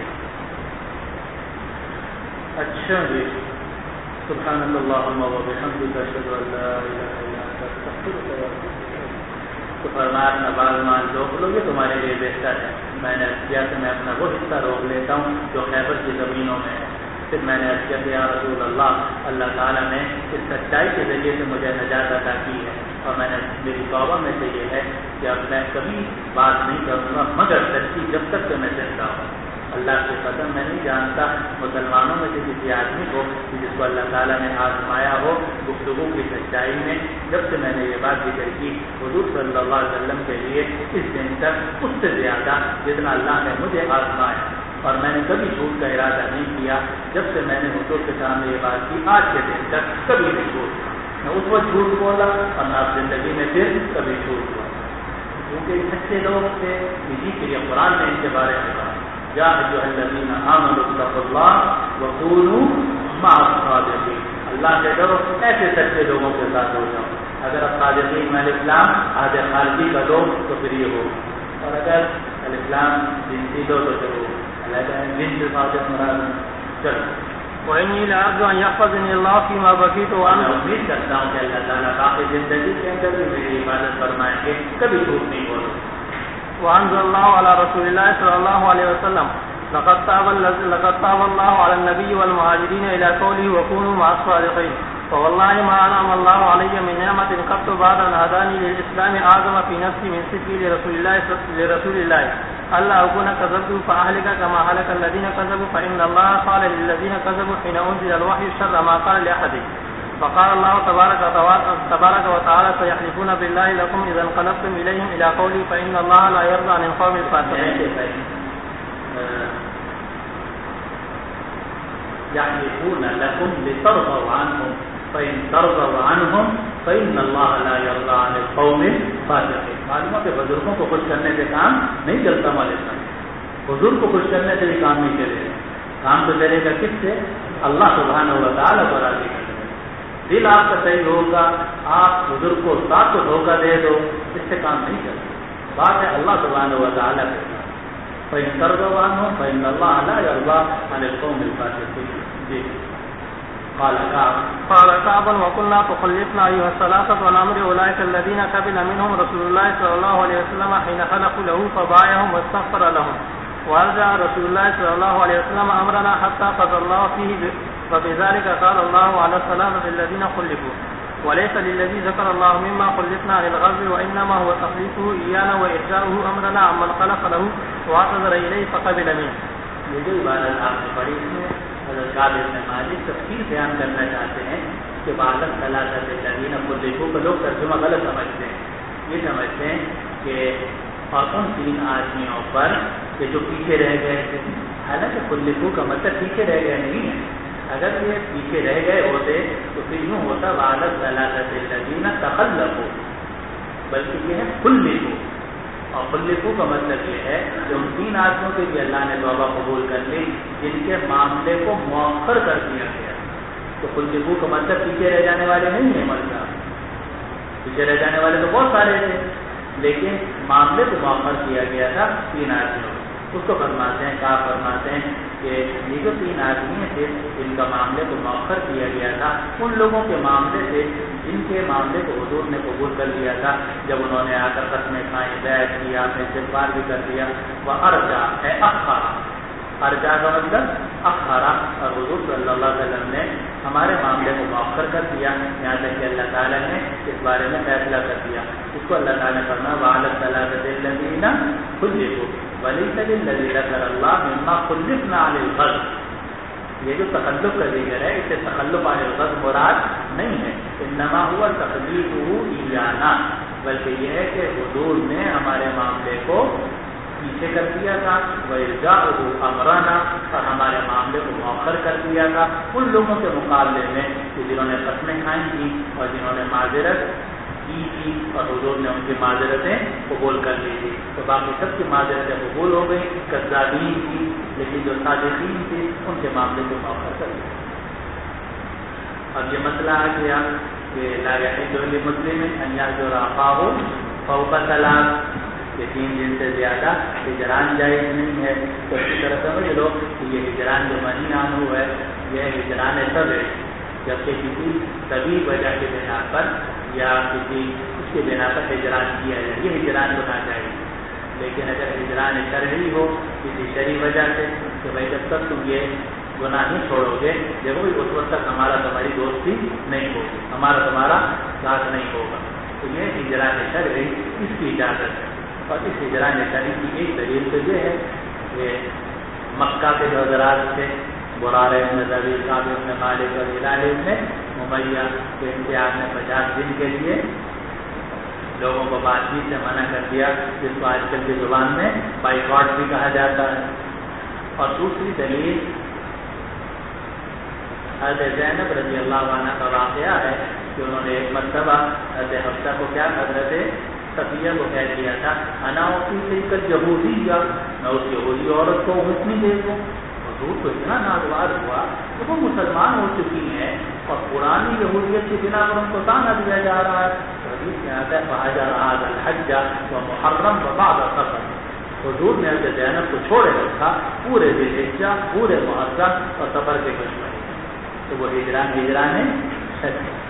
اچھا جی، سبحان اللہ و بحمدک اشہد ان لا الہ الا انت استغفرک و اتوب الیک۔ تو فرمایا اپنا بعض مال روک لو، یہ تمہارے لیے بہتر ہے۔ میں نے کیا کہ میں اپنا وہ حصہ روک لیتا ہوں جو خیبر کی زمینوں میں ہے۔ پھر میں نے کیا کہ یا رسول اللہ تعالیٰ نے اس سچائی کے ذریعے سے مجھے نجات عطا کی ہے، اور میں نے میری توبہ میں سے یہ ہے کہ اب میں کبھی بات نہیں کروں گا مگر سچی جب تک کہ میں زندہ ہوں۔ اللہ کی قسم میں نہیں جانتا مسلمانوں میں سے کسی آدمی کو جس کو اللہ تعالیٰ نے آزمایا ہو گفتگو کی سچائی میں۔ جب سے میں نے یہ بات ذکر کی حضور صلی اللہ علیہ وسلم کے لیے اس دن تک اس سے زیادہ جتنا اللہ نے مجھے آزمایا، اور میں نے کبھی جھوٹ کا ارادہ نہیں کیا۔ جب سے میں نے حضور کے سامنے یہ بات کی آج کے دن تک کبھی نہیں جھوٹ، نہ اس وقت جھوٹ بولا اور نہ زندگی میں پھر کبھی جھوٹ بولا، کیونکہ سچے لوگ تھے۔ اسی کے لیے قرآن نے ان کے بارے میں کہا یا ایھا الذین آمنوا اتقوا اللہ وکونوا مع الصادقین، اللہ سے ڈرو، ایسے سچے لوگوں کے ساتھ ہو جاؤ۔ اگر آپ صادقین میں الاسلام عہد خالقی کا دو تو پھر یہ ہو، اور اگر الاسلام جنسی دو تو ضرور جنس صادق مراد چلو۔ وإني لأرجو أن يحفظني الله فيما بقيت میں وأن امید کرتا ہوں کہ اللہ تعالیٰ باقی زندگی کے اندر بھی میری عبادت فرمائیں گے، کبھی جھوٹ نہیں بولو۔ وأنزل الله على رسول الله صلى الله عليه وسلم لقد تاب الله على النبي والمهاجرين إلى قوله وكونوا مع الصادقين فوالله ما أنعم الله علي من نعمة قط بعد أن هداني للإسلام أعظم في نفسي من صدقي لرسول الله ألا أكون كذبت فأهلك كما هلك الذين كذبوا فإن الله قال للذين كذبوا حين أنزل الوحي شر ما قال لأحد فقال الله تبارك وتعالى سيحلفون بالله لكم إذا انقلبتم إليهم إلى قوله فإن الله لا يرضى عن القوم الفاسقين يحلفون لكم لترضوا عنهم فإن ترضوا عنهم فإن الله لا يرضى عن القوم الفاسقين۔ معلوم ہے کہ بزرگوں کو خوش کرنے سے کام نہیں چلتا، مالک بزرگ کو خوش کرنے سے بھی کام نہیں چلے گا، کام تو چلے گا کس سے؟ اللہ سبحانہ و تعالیٰ کو راضی کرنے۔ دل آپ کا صحیح ہوگا، آپ بزرگ کو ساتھ کو دھوکہ دے دو، اس سے کام نہیں چلتا۔ بات ہے اللہ سبحانہ و تعالیٰ کے ساتھ۔ فإن ترضوا عنهم فإن الله لا يرضى عن القوم الفاسقين۔ جی قال كعب وكنا تخلفنا أيها الثلاثة والأمر أولئك الذين قبل منهم رسول الله صلى الله عليه وسلم حين خلقوا له فبايعهم واستغفر لهم وارجع رسول الله صلى الله عليه وسلم أمرنا حتى قضى الله فيه وبذلك قال الله على الثلاثة الذين خلفوا وليس للذي ذكر الله مما خلفنا عن الغزو وإنما هو تخليفه إيانا وإرجاؤه أمرنا عمن خلق له واعتذر إليه فقبل منه۔ یہ جو عبادت آپ نے پڑھی اس میں حضرت کعب بن مالک تفصیل بیان کرنا چاہتے ہیں کہ بالغ ثلاثۃ الذین خلفوا کو لوگ ترجمہ غلط سمجھتے ہیں، یہ سمجھتے ہیں کہ ان 3 آدمیوں پر کہ جو پیچھے رہ گئے تھے، حالانکہ خلفوا کا مطلب پیچھے رہ گئے نہیں ہے۔ اگر یہ پیچھے رہ گئے ہوتے تو پھر یوں ہوتا بالغ ثلاثۃ الذین تخلفوا، بلکہ یہ ہے خلفوا، اور خلفوا کا مطلب یہ ہے کہ ان 3 آدمیوں کے بھی اللہ نے توبہ قبول کر لی جن کے معاملے کو مؤخر کر دیا گیا۔ تو خلفوا کا مطلب پیچھے رہ جانے والے نہیں ہیں، مرزا پیچھے رہ جانے والے تو بہت سارے تھے، لیکن معاملے کو مؤخر کیا گیا تھا 3 آدمیوں کو۔ اس کو فرماتے ہیں، کہا فرماتے ہیں کہ یہ جو 3 آدمی تھے جن کا معاملے کو مؤخر کیا گیا تھا، ان لوگوں کے معاملے سے جن کے معاملے کو حضور نے قبول کر لیا تھا، جب انہوں نے آ کر قسمیں کھائیں، بیعت کی، آپ نے استغفار بھی کر دیا، وہ ارجا ہے اخرا، ارجا کا مطلب اخرا، اور حضور صلی اللہ علیہ وسلم نے ہمارے معاملے کو مؤخر کر دیا، یہاں تک کہ اللہ تعالیٰ نے اس بارے میں فیصلہ کر دیا۔ اس کو اللہ تعالیٰ نے فرمایا وعلی الثلاثۃ الذین خلفوا، وَلَيْسَ لِلَّذِي ذَكَرَ اللَّهُ مِمَّا خُلِّفْنَا عَنِ الْغَزْوِ. یہ جو تخلف کا ذکر ہے اس سے تخلف عن الغزو مراد نہیں ہے. انما هو تخلیفه ایانا، بلکہ یہ ہے کہ حضور نے ہمارے معاملے کو پیچھے کر دیا تھا. وَإِرْجَاؤُهُ أَمْرَنَا، اور ہمارے معاملے کو مؤخر کر دیا تھا ان لوگوں کے مقابلے میں کہ جنہوں نے قسمیں کھائی تھی اور جنہوں نے معذرت کی تھی اور حضور نے ان کی معذرتیں قبول کر لی تھی. تو باقی سب کی معذرتیں قبول ہو گئی. کذابین تھی لیکن جو صادقین تھی ان کے معاملے کو مؤخر کر دیا. اب یہ مسئلہ آ گیا کہ لا يحل لمسلم ان يهجر اخاه فوق ثلاث، کہ 3 دن سے زیادہ ہجران جائز نہیں ہے. تو اسی طرح سمجھ لو کہ یہ ہجران جو منہی عنہ ہے یہ ہجران سب ہے، جبکہ کسی طبی وجہ کی بنا پر یا کسی اس کے بنا پر ہجران کیا جائے یہ ہجران ہونا چاہیے. لیکن اگر ہجران شرعی ہو کسی شرعی وجہ سے کہ بھائی جب تک تم یہ گناہ نہیں چھوڑو گے دیکھو اس وقت تک ہمارا تمہاری دوستی نہیں ہوگی، ہمارا تمہارا ساتھ نہیں ہوگا. تو یہ ہجران شرعی اس کی اجازت ہے. اور اس ہجران شرعی کی ایک دلیل تو یہ ہے کہ مکہ کے جو حضرات تھے برارہ ابن ربیع، کعب ابن مالک اور ہلال ابن امیہ کے امتحان نے 50 دن کے لیے لوگوں کو بات چیت سے منع کر دیا، جس کو آج کل کی زبان میں بائیکاٹ بھی کہا جاتا ہے. اور دوسری دلیل حضرت زینب رضی اللہ عنہ کا واقعہ ہے کہ انہوں نے ایک مرتبہ حضرت حفصہ کو کیا حضرت صفیہ کو کہہ دیا تھا انا اسی سے کل یہودی یا میں اس یہودی عورت کو حکم دے دوں. حضور کو اتنا ناگوار ہوا کہ وہ مسلمان ہو چکی ہیں اور پرانی یہودیت کی بنا پر ان کو تانا دیا جا رہا ہے. حدیث میں آتا ہے فَحَجَرَ هَذَا الْحَجَّ وَمُحَرَّمْ وَبَعْدَ سَفَرٍ. حضور نے حضرت زینب کو چھوڑے رکھا پورے ذی الحجہ، پورے محرم اور سفر کے کچھ مہینے. تو وہ ہجران ہے.